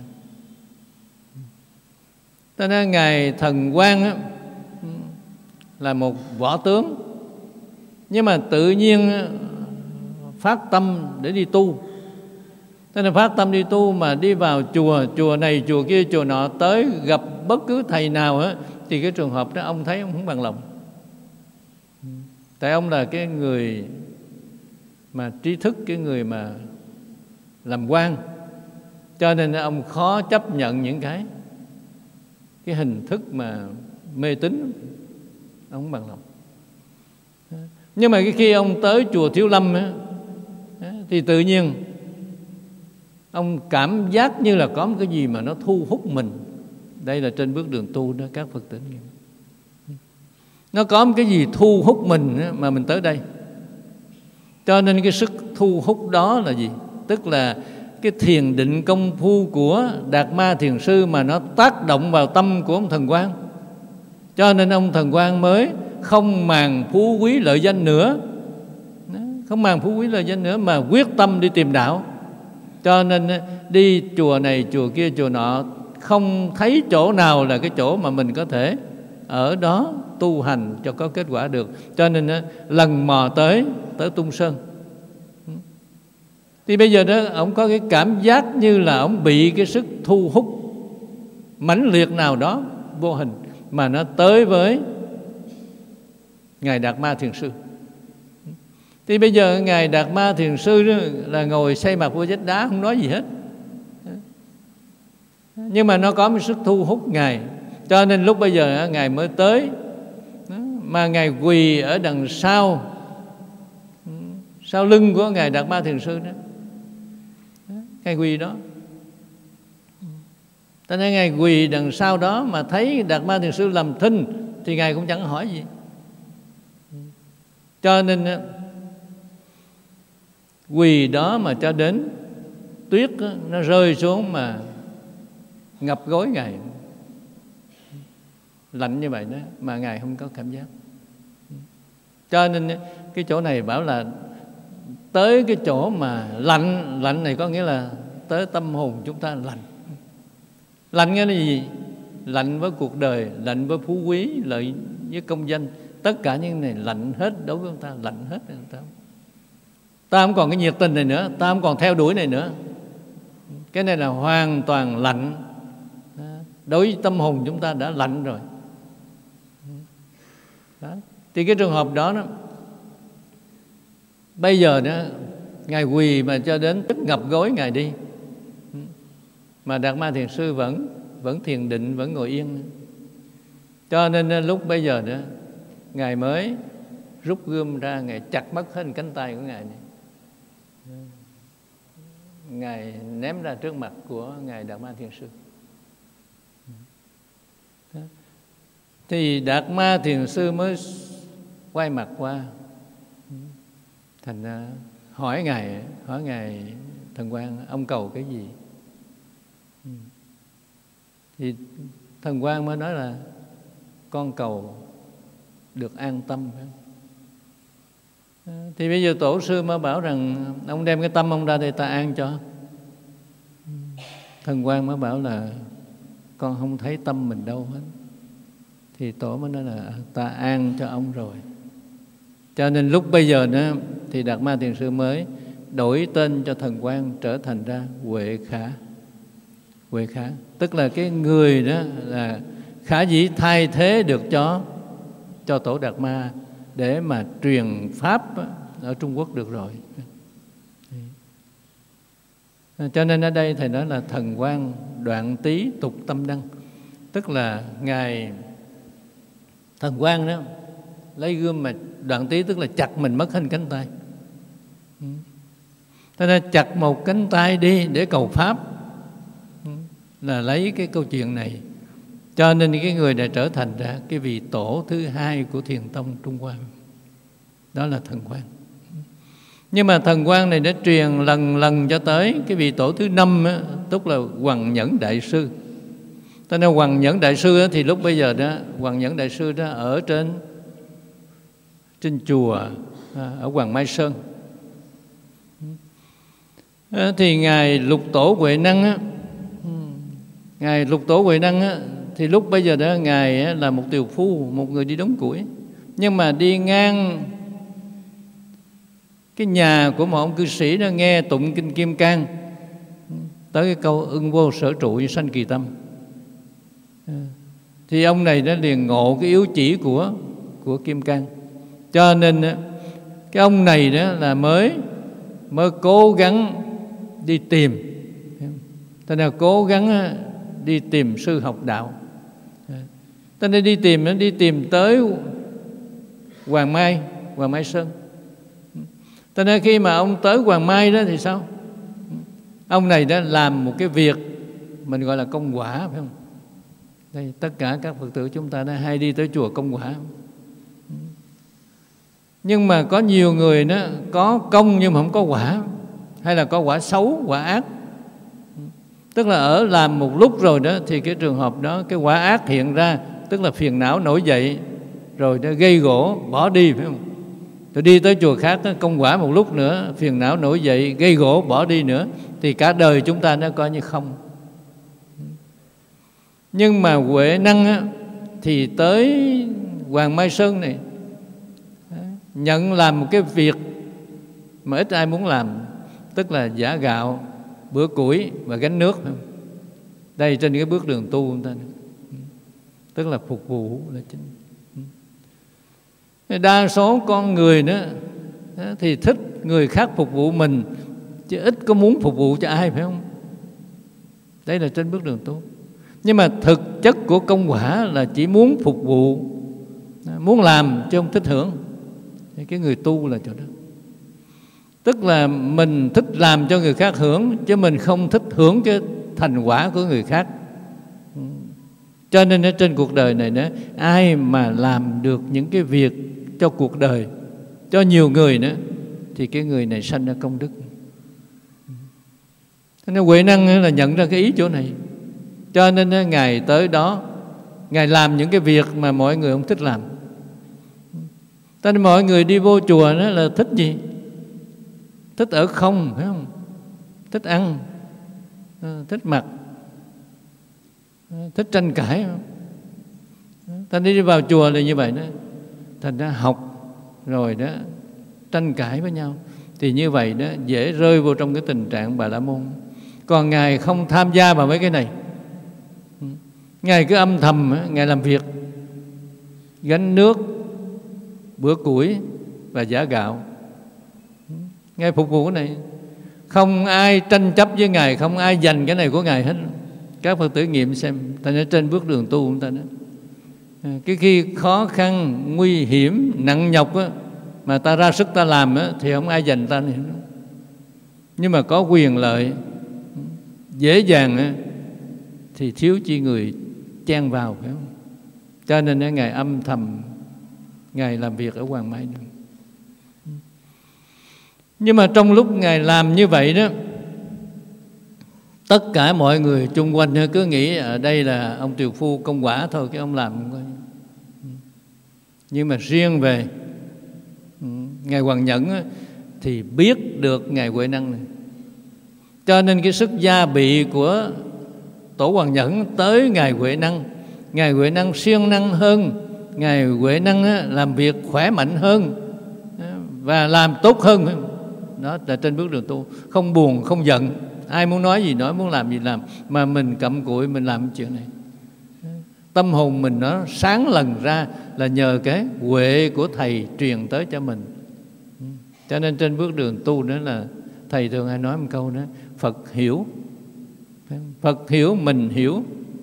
A: Cho nên Ngài Thần Quang đó, là một võ tướng, nhưng mà tự nhiên phát tâm để đi tu. Cho nên phát tâm đi tu mà đi vào chùa, chùa này, chùa kia, chùa nọ, tới gặp bất cứ thầy nào á, thì cái trường hợp đó ông thấy ông không bằng lòng. Tại ông là cái người mà trí thức, cái người mà làm quan, cho nên ông khó chấp nhận những cái cái hình thức mà mê tín, ông không bằng lòng. Nhưng mà khi ông tới chùa Thiếu Lâm á, thì tự nhiên ông cảm giác như là có một cái gì mà nó thu hút mình. Đây là trên bước đường tu đó các Phật tử. Nó có một cái gì thu hút mình mà mình tới đây. Cho nên cái sức thu hút đó là gì? Tức là cái thiền định công phu của Đạt Ma Thiền Sư mà nó tác động vào tâm của ông Thần Quang. Cho nên ông Thần Quang mới không màng phú quý lợi danh nữa, không màng phú quý lợi danh nữa, mà quyết tâm đi tìm đạo. Cho nên đi chùa này, chùa kia, chùa nọ, không thấy chỗ nào là cái chỗ mà mình có thể ở đó tu hành cho có kết quả được. Cho nên lần mò tới tới Tung Sơn. Thì bây giờ đó ông có cái cảm giác như là ông bị cái sức thu hút mãnh liệt nào đó vô hình mà nó tới với Ngài Đạt Ma Thiền Sư. Thì bây giờ Ngài Đạt Ma Thiền Sư đó là ngồi xây mặt vô vách đá, không nói gì hết, nhưng mà nó có một sức thu hút Ngài. Cho nên lúc bây giờ Ngài mới tới, mà Ngài quỳ ở đằng sau, sau lưng của Ngài Đạt Ma Thiền Sư đó, Ngài quỳ đó. Cho nên Ngài quỳ đằng sau đó mà thấy Đạt Ma Thiền Sư làm thinh thì Ngài cũng chẳng hỏi gì. Cho nên quỳ đó mà cho đến tuyết nó rơi xuống mà ngập gối Ngài, lạnh như vậy đó, mà Ngài không có cảm giác. Cho nên cái chỗ này bảo là tới cái chỗ mà lạnh, lạnh này có nghĩa là tới tâm hồn chúng ta lạnh. Lạnh nghĩa là gì? Lạnh với cuộc đời, lạnh với phú quý, lợi với công danh. Tất cả những này lạnh hết đối với chúng ta, lạnh hết. Ta ta không còn cái nhiệt tình này nữa, ta không còn theo đuổi này nữa. Cái này là hoàn toàn lạnh. Đối với tâm hồn chúng ta đã lạnh rồi đó. Thì cái trường hợp đó, đó bây giờ đó Ngài quỳ mà cho đến tức ngập gối Ngài đi, mà Đạt Ma Thiền Sư vẫn vẫn thiền định, vẫn ngồi yên. Cho nên lúc bây giờ đó Ngài mới rút gươm ra, Ngài chặt mất hết cánh tay của Ngài này. Ngài ném ra trước mặt của Ngài Đạt Ma Thiền Sư. Đó. Thì Đạt Ma Thiền Sư mới quay mặt qua, thành ra hỏi Ngài, hỏi Ngài Thần Quang, ông cầu cái gì? Thì Thần Quang mới nói là con cầu được an tâm. Thì bây giờ Tổ sư mới bảo rằng ông đem cái tâm ông ra để ta an cho. Thần Quang mới bảo là con không thấy tâm mình đâu hết. Thì Tổ mới nói là ta an cho ông rồi. Cho nên lúc bây giờ đó thì Đạt Ma Thiền Sư mới đổi tên cho Thần Quang trở thành ra Huệ Khả. Huệ Khả tức là cái người đó là khả dĩ thay thế được cho cho Tổ Đạt Ma để mà truyền pháp ở Trung Quốc được rồi. Cho nên ở đây thầy nói là Thần Quang đoạn tý tục tâm đăng, tức là Ngài Thần Quang đó lấy gươm mà đoạn tý, tức là chặt mình mất hết cánh tay. Cho nên chặt một cánh tay đi để cầu pháp, là lấy cái câu chuyện này. Cho nên cái người này trở thành ra cái vị tổ thứ hai của Thiền tông Trung Hoa. Đó là Thần Quang. Nhưng mà Thần Quang này đã truyền lần lần cho tới cái vị tổ thứ năm, tức là Hoằng Nhẫn Đại Sư. Cho nên Hoằng Nhẫn Đại Sư thì lúc bây giờ đó, Hoằng Nhẫn Đại Sư đó ở trên trên chùa ở Hoàng Mai Sơn. Thì Ngài Lục Tổ Huệ Năng á, Ngài Lục Tổ Huệ Năng á, thì lúc bây giờ đó Ngài là một tiều phu, một người đi đốn củi. Nhưng mà đi ngang cái nhà của một ông cư sĩ đó, nghe tụng kinh Kim Cang, tới cái câu ưng vô sở trụ sanh kỳ tâm, thì ông này đã liền ngộ cái yếu chỉ của của Kim Cang. Cho nên cái ông này đó là mới mới cố gắng đi tìm, cho nên cố gắng đi tìm sư học đạo. Cho nên đi tìm nó đi tìm tới Hoàng Mai, Hoàng Mai Sơn. Cho nên khi mà ông tới Hoàng Mai đó thì sao? Ông này đã làm một cái việc mình gọi là công quả, phải không? Đây, tất cả các Phật tử chúng ta đã hay đi tới chùa công quả. Nhưng mà có nhiều người đó có công nhưng mà không có quả, hay là có quả xấu, quả ác. Tức là ở làm một lúc rồi đó thì cái trường hợp đó cái quả ác hiện ra, tức là phiền não nổi dậy, rồi nó gây gỗ bỏ đi, phải không? Tôi đi tới chùa khác công quả một lúc nữa, phiền não nổi dậy, gây gỗ bỏ đi nữa, thì cả đời chúng ta nó coi như không. Nhưng mà Huệ Năng á, thì tới Hoàng Mai Sơn này nhận làm một cái việc mà ít ai muốn làm, tức là giã gạo, bữa củi và gánh nước. Đây trên cái bước đường tu chúng ta, tức là phục vụ là chính. Đa số con người nữa thì thích người khác phục vụ mình, chứ ít có muốn phục vụ cho ai, phải không? Đây là trên bước đường tu. Nhưng mà thực chất của công quả là chỉ muốn phục vụ, muốn làm chứ không thích hưởng. Thì cái người tu là chỗ đó. Tức là mình thích làm cho người khác hưởng, chứ mình không thích hưởng cái thành quả của người khác. Cho nên ở trên cuộc đời này đó, ai mà làm được những cái việc cho cuộc đời, cho nhiều người nữa, thì cái người này sanh ra công đức. Nên Huệ Năng là nhận ra cái ý chỗ này. Cho nên Ngài tới đó, Ngài làm những cái việc mà mọi người không thích làm. Cho nên mọi người đi vô chùa đó là thích gì? Thích ở không, phải không? Thích ăn, thích mặc, thích tranh cãi. Ta đi vào chùa là như vậy đó. Thành ra học rồi đó tranh cãi với nhau, thì như vậy đó dễ rơi vô trong cái tình trạng Bà La Môn. Còn Ngài không tham gia vào mấy cái này. Ngài cứ âm thầm, Ngài làm việc gánh nước, bữa củi và giã gạo. Ngài phục vụ cái này. Không ai tranh chấp với Ngài, không ai giành cái này của Ngài hết. Các Phật tử nghiệm xem. Ta nói trên bước đường tu chúng ta đó, cái khi khó khăn, nguy hiểm, nặng nhọc á, mà ta ra sức ta làm á, thì không ai giành ta nữa. Nhưng mà có quyền lợi dễ dàng thì thiếu chi người chen vào, phải không? Cho nên Ngài âm thầm Ngài làm việc ở Hoàng Mai Đường. Nhưng mà trong lúc Ngài làm như vậy đó, tất cả mọi người chung quanh cứ nghĩ ở đây là ông Tiều Phu công quả thôi, cái ông làm không có. Nhưng mà riêng về Ngài Hoàng Nhẫn thì biết được Ngài Huệ Năng này. Cho nên cái sức gia bị của Tổ Hoàng Nhẫn tới Ngài Huệ Năng, Ngài Huệ Năng siêng năng hơn, Ngài Huệ Năng làm việc khỏe mạnh hơn và làm tốt hơn. Đó là trên bước đường tu. Không buồn, không giận, ai muốn nói gì nói, muốn làm gì làm, mà mình cặm cụi mình làm chuyện này. Tâm hồn mình nó sáng lần ra là nhờ cái huệ của Thầy truyền tới cho mình. Cho nên trên bước đường tu đó là Thầy thường hay nói một câu đó: Phật hiểu, Phật hiểu mình hiểu,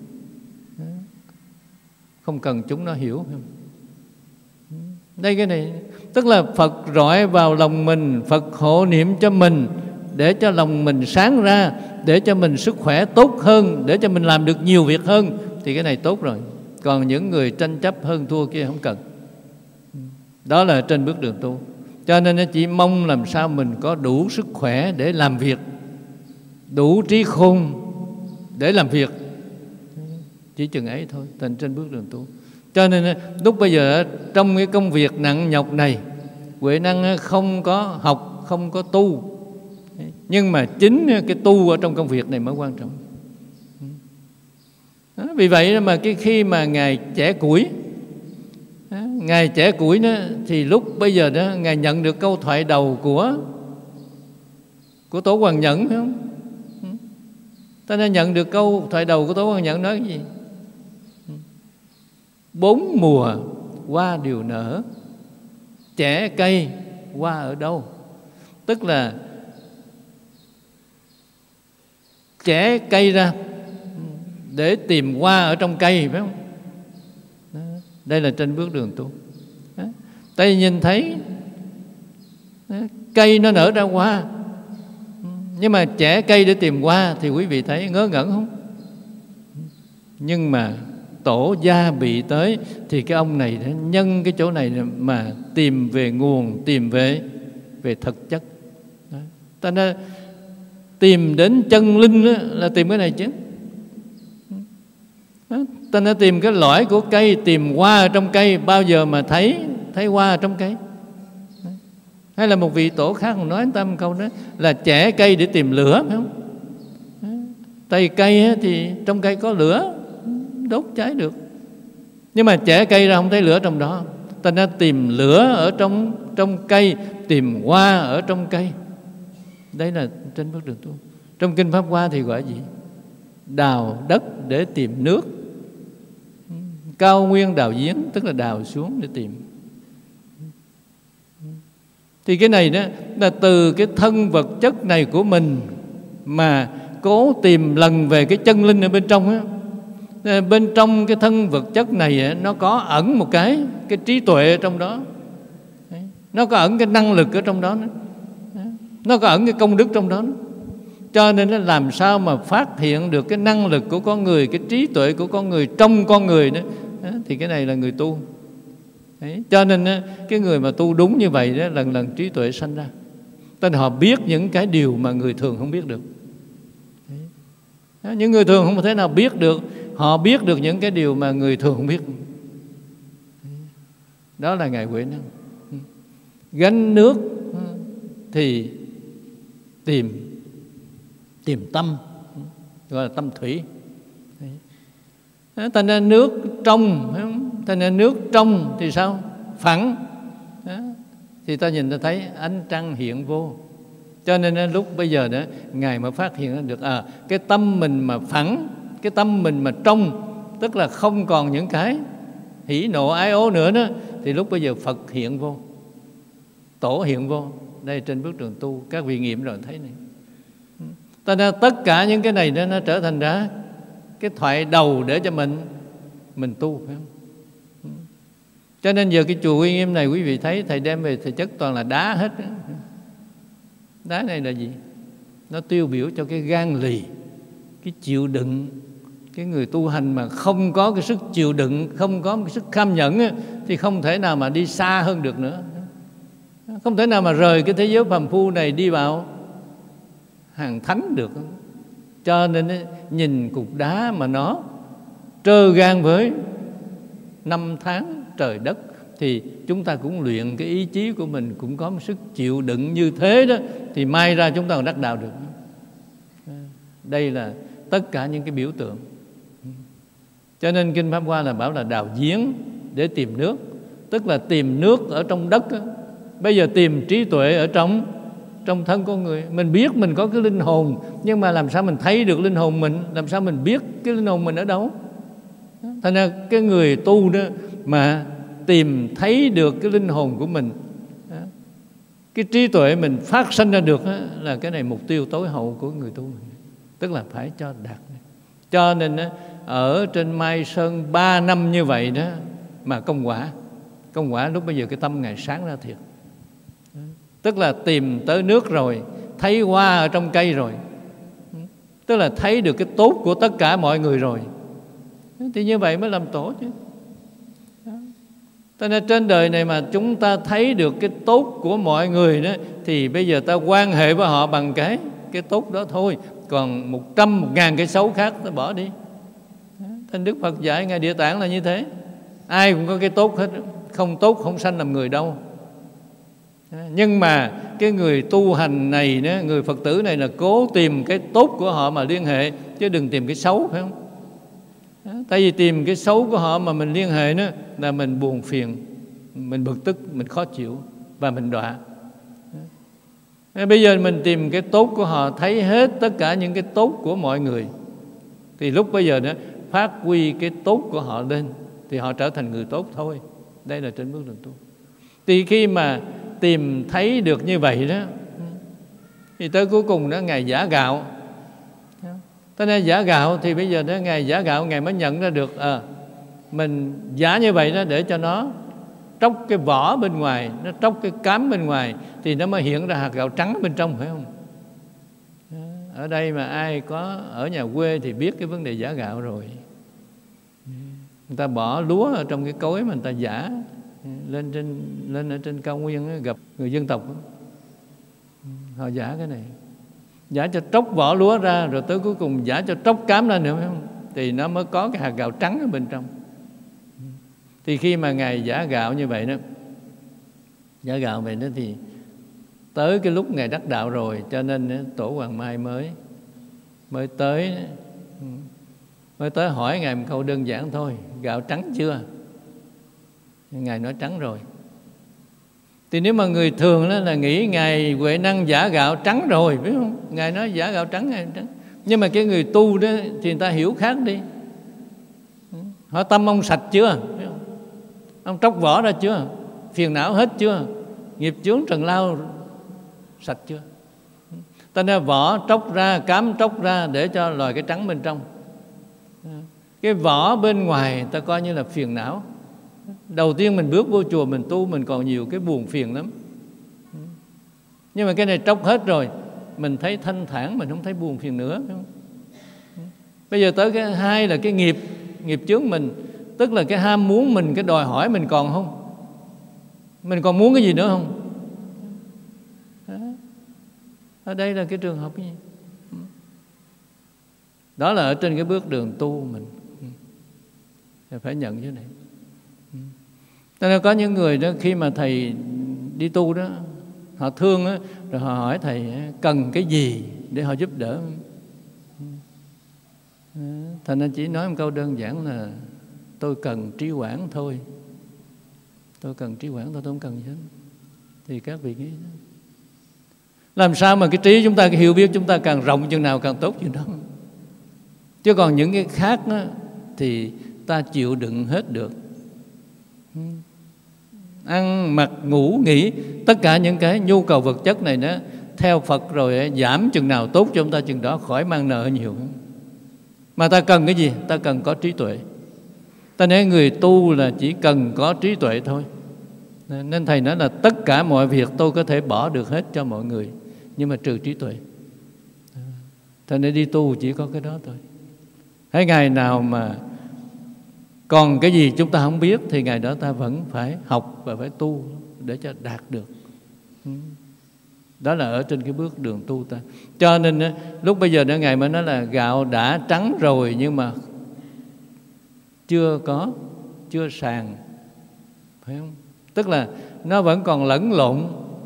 A: không cần chúng nó hiểu. Đây cái này tức là Phật rọi vào lòng mình, Phật hộ niệm cho mình để cho lòng mình sáng ra, để cho mình sức khỏe tốt hơn, để cho mình làm được nhiều việc hơn, thì cái này tốt rồi. Còn những người tranh chấp hơn thua kia không cần. Đó là trên bước đường tu. Cho nên nó chỉ mong làm sao mình có đủ sức khỏe để làm việc, đủ trí khôn để làm việc, chỉ chừng ấy thôi, thành trên bước đường tu. Cho nên lúc bây giờ trong cái công việc nặng nhọc này, Huệ Năng không có học, không có tu, nhưng mà chính cái tu ở trong công việc này mới quan trọng. Đó, vì vậy mà cái khi mà Ngài trẻ củi, Ngài trẻ củi đó, thì lúc bây giờ đó Ngài nhận được câu thoại đầu của của Tổ Hoàng Nhẫn, phải không? Ta đã nhận được câu thoại đầu của Tổ Hoàng Nhẫn nói cái gì? Bốn mùa hoa đều nở, chẻ cây hoa ở đâu? Tức là chẻ cây ra để tìm hoa ở trong cây, phải không? Đó. Đây là trên bước đường tu. Đó. Tay nhìn thấy đó, cây nó nở ra hoa, nhưng mà chẻ cây để tìm hoa thì quý vị thấy ngớ ngẩn không? Nhưng mà Tổ gia bị tới thì cái ông này nhân cái chỗ này mà tìm về nguồn, tìm về về thực chất. Đó. Ta đã tìm đến chân linh đó, là tìm cái này chứ. Đó. Ta đã tìm cái lõi của cây, tìm hoa ở trong cây, bao giờ mà thấy thấy hoa ở trong cây. Đó. Hay là một vị tổ khác nói anh ta một câu đó là chẻ cây để tìm lửa, phải không? Đó. Tay cây thì trong cây có lửa, đốt cháy được. Nhưng mà chẻ cây ra không thấy lửa trong đó. Ta đã tìm lửa ở trong trong cây, tìm hoa ở trong cây. Đấy là trên bước đường tu. Trong Kinh Pháp Hoa thì gọi gì? Đào đất để tìm nước, cao nguyên đào giếng, tức là đào xuống để tìm. Thì cái này đó là từ cái thân vật chất này của mình mà cố tìm lần về cái chân linh ở bên trong á. Bên trong cái thân vật chất này nó có ẩn một cái cái trí tuệ ở trong đó, nó có ẩn cái năng lực ở trong đó, nó có ẩn cái công đức trong đó. Cho nên nó làm sao mà phát hiện được cái năng lực của con người, cái trí tuệ của con người trong con người đó, thì cái này là người tu. Đấy. Cho nên cái người mà tu đúng như vậy đó, lần lần trí tuệ sanh ra. Tên họ biết những cái điều mà người thường không biết được. Đấy. Những người thường không thể nào biết được, họ biết được những cái điều mà người thường không biết. Đó là Ngài Huệ Năng. Gánh nước thì tìm tìm tâm, gọi là tâm thủy. Thành ra nước trong, thành ra nước trong thì sao? Phẳng. Thì ta nhìn ta thấy ánh trăng hiện vô. Cho nên lúc bây giờ đó Ngài mới phát hiện được à, cái tâm mình mà phẳng, cái tâm mình mà trong, tức là không còn những cái hỉ nộ ái ố nữa đó, thì lúc bây giờ Phật hiện vô, Tổ hiện vô. Đây trên bước đường tu các vị nghiệm rồi thấy này. Ta ra tất cả những cái này đó, nó trở thành ra cái thoại đầu để cho mình mình tu, phải không? Cho nên giờ cái chùa Uy Nghiêm này quý vị thấy thầy đem về thực chất toàn là đá hết. Đá này là gì? nó tiêu biểu cho cái gan lì, cái chịu đựng. Cái người tu hành mà không có cái sức chịu đựng, không có cái sức kham nhẫn á, thì không thể nào mà đi xa hơn được nữa. Không thể nào mà rời cái thế giới phàm phu này đi vào hàng thánh được. Cho nên nhìn cục đá mà nó trơ gan với năm tháng trời đất, thì chúng ta cũng luyện cái ý chí của mình, cũng có một sức chịu đựng như thế đó, thì mai ra chúng ta còn đắc đạo được. Đây là tất cả những cái biểu tượng. Cho nên Kinh Pháp Hoa là bảo là đào giếng để tìm nước, tức là tìm nước ở trong đất đó. Bây giờ tìm trí tuệ ở trong trong thân con người. Mình biết mình có cái linh hồn, nhưng mà làm sao mình thấy được linh hồn mình, làm sao mình biết cái linh hồn mình ở đâu? Thành ra cái người tu đó mà tìm thấy được cái linh hồn của mình, cái trí tuệ mình phát sinh ra được, là cái này mục tiêu tối hậu của người tu. Tức là phải cho đạt. Cho nên ở trên Mai Sơn ba năm như vậy đó mà công quả. Công quả lúc bây giờ cái tâm Ngài sáng ra thiệt. Tức là tìm tới nước rồi, thấy hoa ở trong cây rồi, tức là thấy được cái tốt của tất cả mọi người rồi, thì như vậy mới làm tổ chứ. Cho nên trên đời này mà chúng ta thấy được cái tốt của mọi người đó, thì bây giờ ta quan hệ với họ bằng cái cái tốt đó thôi. Còn một trăm, một ngàn cái xấu khác ta bỏ đi. Thành Đức Phật dạy Ngài Địa Tạng là như thế. Ai cũng có cái tốt hết, không tốt không sanh làm người đâu. Nhưng mà cái người tu hành này, người Phật tử này là cố tìm cái tốt của họ mà liên hệ, chứ đừng tìm cái xấu, phải không? Tại vì tìm cái xấu của họ mà mình liên hệ đó, là mình buồn phiền, mình bực tức, mình khó chịu và mình đọa. Bây giờ mình tìm cái tốt của họ, thấy hết tất cả những cái tốt của mọi người, thì lúc bây giờ đó phát huy cái tốt của họ lên, thì họ trở thành người tốt thôi. Đây là trên bước đường tu. Thì khi mà tìm thấy được như vậy đó, thì tới cuối cùng đó Ngài giả gạo. Tới nay giả gạo thì bây giờ đó Ngài giả gạo, Ngài mới nhận ra được à, mình giả như vậy đó để cho nó tróc cái vỏ bên ngoài, nó tróc cái cám bên ngoài, thì nó mới hiện ra hạt gạo trắng bên trong, phải không? Ở đây mà ai có ở nhà quê thì biết cái vấn đề giả gạo rồi. Người ta bỏ lúa ở trong cái cối mà người ta giả lên trên lên ở trên cao nguyên đó, gặp người dân tộc đó. Họ giả cái này, giả cho tróc vỏ lúa ra, rồi tới cuối cùng giả cho tróc cám ra nữa, phải không? Thì nó mới có cái hạt gạo trắng ở bên trong. Thì khi mà Ngài giả gạo như vậy đó, giả gạo vậy đó, thì tới cái lúc Ngài đắc đạo rồi, cho nên Tổ Hoàng Mai mới mới tới mới tới hỏi Ngài một câu đơn giản thôi: gạo trắng chưa? Ngài nói trắng rồi. Thì nếu mà người thường đó là nghĩ Ngài Huệ Năng giả gạo trắng rồi, biết không? Ngài nói giả gạo trắng, Ngài trắng. Nhưng mà cái người tu đó thì người ta hiểu khác đi. Hỏi tâm ông sạch chưa? Biết không? Ông tróc vỏ ra chưa? Phiền não hết chưa? Nghiệp chướng trần lao sạch chưa? Ta nên vỏ tróc ra, cám tróc ra để cho lòi cái trắng bên trong. Cái vỏ bên ngoài ta coi như là phiền não. Đầu tiên mình bước vô chùa mình tu, mình còn nhiều cái buồn phiền lắm. Nhưng mà cái này tróc hết rồi, mình thấy thanh thản, mình không thấy buồn phiền nữa, phải không? Bây giờ tới cái hai là cái nghiệp, nghiệp chướng mình, tức là cái ham muốn mình, cái đòi hỏi mình còn không? Mình còn muốn cái gì nữa không? Ở đây là cái trường hợp gì? Đó là ở trên cái bước đường tu mình phải nhận cái này. Cho nên có những người đó khi mà thầy đi tu đó, họ thương đó, rồi họ hỏi thầy cần cái gì để họ giúp đỡ. Thành ra chỉ nói một câu đơn giản là tôi cần trí quảng thôi. Tôi cần trí quảng thôi, tôi không cần gì hết. Thì các vị nghĩ đó. Làm sao mà cái trí chúng ta, cái hiểu biết chúng ta càng rộng chừng nào càng tốt chừng đó. Chứ còn những cái khác đó, thì ta chịu đựng hết được. Ăn, mặc, ngủ, nghỉ, tất cả những cái nhu cầu vật chất này đó, theo Phật rồi giảm chừng nào tốt cho chúng ta chừng đó, khỏi mang nợ nhiều. Mà ta cần cái gì? Ta cần có trí tuệ. Ta nói người tu là chỉ cần có trí tuệ thôi. Nên thầy nói là tất cả mọi việc tôi có thể bỏ được hết cho mọi người, nhưng mà trừ trí tuệ. Cho nên đi tu chỉ có cái đó thôi. Thấy ngày nào mà còn cái gì chúng ta không biết thì ngày đó ta vẫn phải học và phải tu để cho đạt được. Đó là ở trên cái bước đường tu ta. Cho nên lúc bây giờ đó Ngài mới nói là gạo đã trắng rồi nhưng mà chưa có, chưa sàn, phải không? Tức là nó vẫn còn lẫn lộn.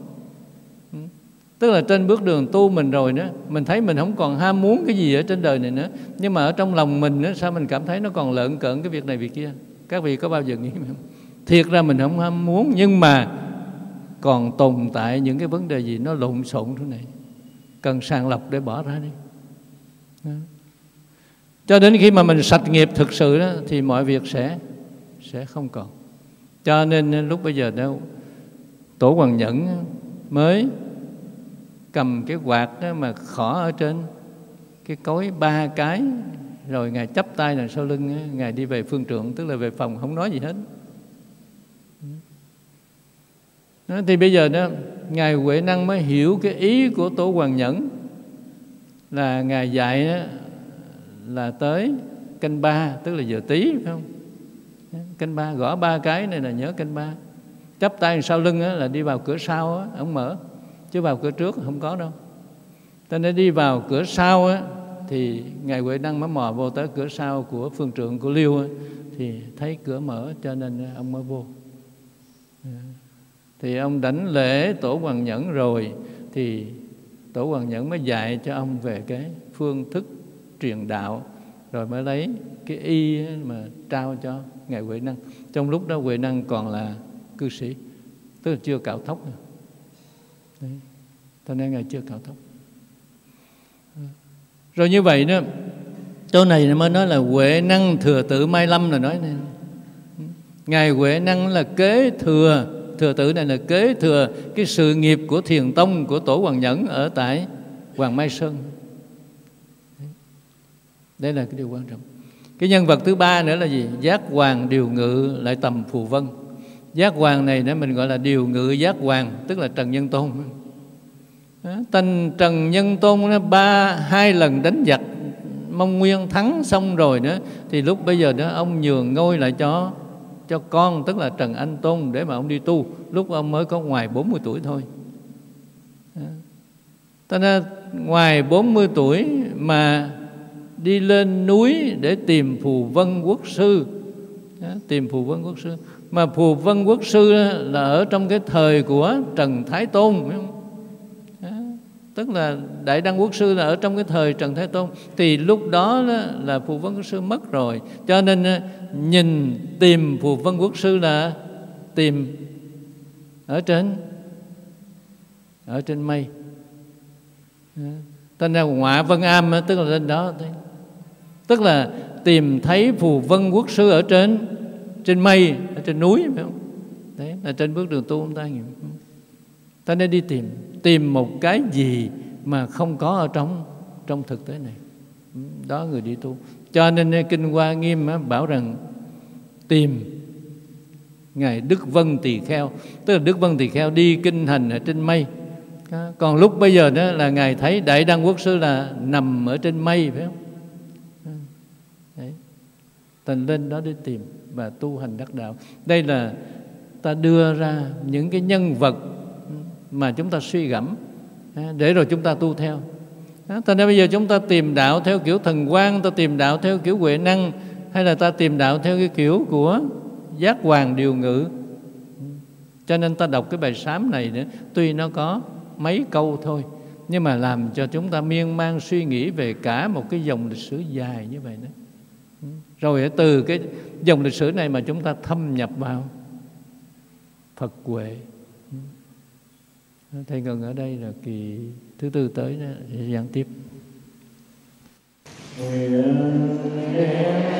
A: Tức là trên bước đường tu mình rồi đó, mình thấy mình không còn ham muốn cái gì ở trên đời này nữa. Nhưng mà ở trong lòng mình đó, sao mình cảm thấy nó còn lợn cợn cái việc này việc kia? Các vị có bao giờ nghĩ không? Thiệt ra mình không ham muốn, nhưng mà còn tồn tại những cái vấn đề gì nó lộn xộn thế này, cần sàng lọc để bỏ ra đi. Đó. Cho đến khi mà mình sạch nghiệp thực sự đó, thì mọi việc sẽ sẽ không còn. Cho nên lúc bây giờ đó, Tổ Hoàng Nhẫn mới cầm cái quạt đó mà khỏ ở trên cái cối ba cái, rồi Ngài chắp tay đằng sau lưng, Ngài đi về phương trượng, tức là về phòng, không nói gì hết. Đó, thì bây giờ đó Ngài Huệ Năng mới hiểu cái ý của Tổ Hoàng Nhẫn, là Ngài dạy đó, là tới canh ba, tức là giờ tí, phải không? Canh ba, gõ ba cái này là nhớ canh ba. Chắp tay sau lưng đó, là đi vào cửa sau đó, ông mở, chứ vào cửa trước không có đâu. Cho nên đi vào cửa sau á, thì Ngài Huệ Năng mới mò vô tới cửa sau của phương trượng của Liêu á, thì thấy cửa mở, cho nên ông mới vô. Thì ông đảnh lễ Tổ Hoàng Nhẫn rồi, thì Tổ Hoàng Nhẫn mới dạy cho ông về cái phương thức truyền đạo, rồi mới lấy cái y mà trao cho Ngài Huệ Năng. Trong lúc đó Huệ Năng còn là cư sĩ, tức là chưa cạo tóc. Đấy. Cho nên Ngài chưa cạo tóc. Rồi như vậy đó, chỗ này nó mới nói là Huệ Năng thừa tự Mai Lâm, là nói này. Ngài Huệ Năng là kế thừa, thừa tự này là kế thừa cái sự nghiệp của Thiền Tông của Tổ Hoàng Nhẫn ở tại Hoàng Mai Sơn. Đây là cái điều quan trọng. Cái nhân vật thứ ba nữa là gì? Giác Hoàng Điều Ngự lại tầm Phù Vân. Giác Hoàng này nữa mình gọi là Điều Ngự Giác Hoàng, tức là Trần Nhân Tôn. Thành Trần Nhân Tôn nó ba hai lần đánh giặc Mông Nguyên thắng xong rồi nữa, thì lúc bây giờ đó ông nhường ngôi lại cho cho con, tức là Trần Anh Tôn, để mà ông đi tu. Lúc ông mới có ngoài bốn mươi tuổi thôi. Cho nên ngoài bốn mươi tuổi mà đi lên núi để tìm Phù Vân Quốc Sư, tìm Phù Vân Quốc Sư. Mà Phù Vân Quốc Sư là ở trong cái thời của Trần Thái Tôn, phải không? Tức là Đại Đăng Quốc Sư là ở trong cái thời Trần Thái Tôn. Thì lúc đó là Phù Vân Quốc Sư mất rồi. Cho nên nhìn tìm Phù Vân Quốc Sư là tìm ở trên ở trên mây. Tên là Ngọa Vân Am, tức là lên đó. Tức là tìm thấy Phù Vân Quốc Sư ở trên trên mây, ở trên núi, phải không? Đấy là trên bước đường tu chúng ta nghiệm. Ta nên đi tìm tìm một cái gì mà không có ở trong trong thực tế này. Đó người đi tu. Cho nên Kinh Hoa Nghiêm bảo rằng tìm Ngài Đức Vân Tỳ Kheo, tức là Đức Vân Tỳ Kheo đi kinh hành ở trên mây. Còn lúc bây giờ đó là Ngài thấy Đại Đăng Quốc Sư là nằm ở trên mây, phải không? Đấy. Thành lên đó để tìm và tu hành đắc đạo. Đây là ta đưa ra những cái nhân vật mà chúng ta suy gẫm để rồi chúng ta tu theo. Cho nên bây giờ chúng ta tìm đạo theo kiểu Thần Quang, ta tìm đạo theo kiểu Huệ Năng, hay là ta tìm đạo theo cái kiểu của Giác Hoàng Điều Ngự. Cho nên ta đọc cái bài sám này nữa, tuy nó có mấy câu thôi, nhưng mà làm cho chúng ta miên man suy nghĩ về cả một cái dòng lịch sử dài như vậy đó. Rồi từ cái dòng lịch sử này mà chúng ta thâm nhập vào Phật Huệ. Thầy cần ở đây là kỳ thứ tư tới đó, giảng tiếp.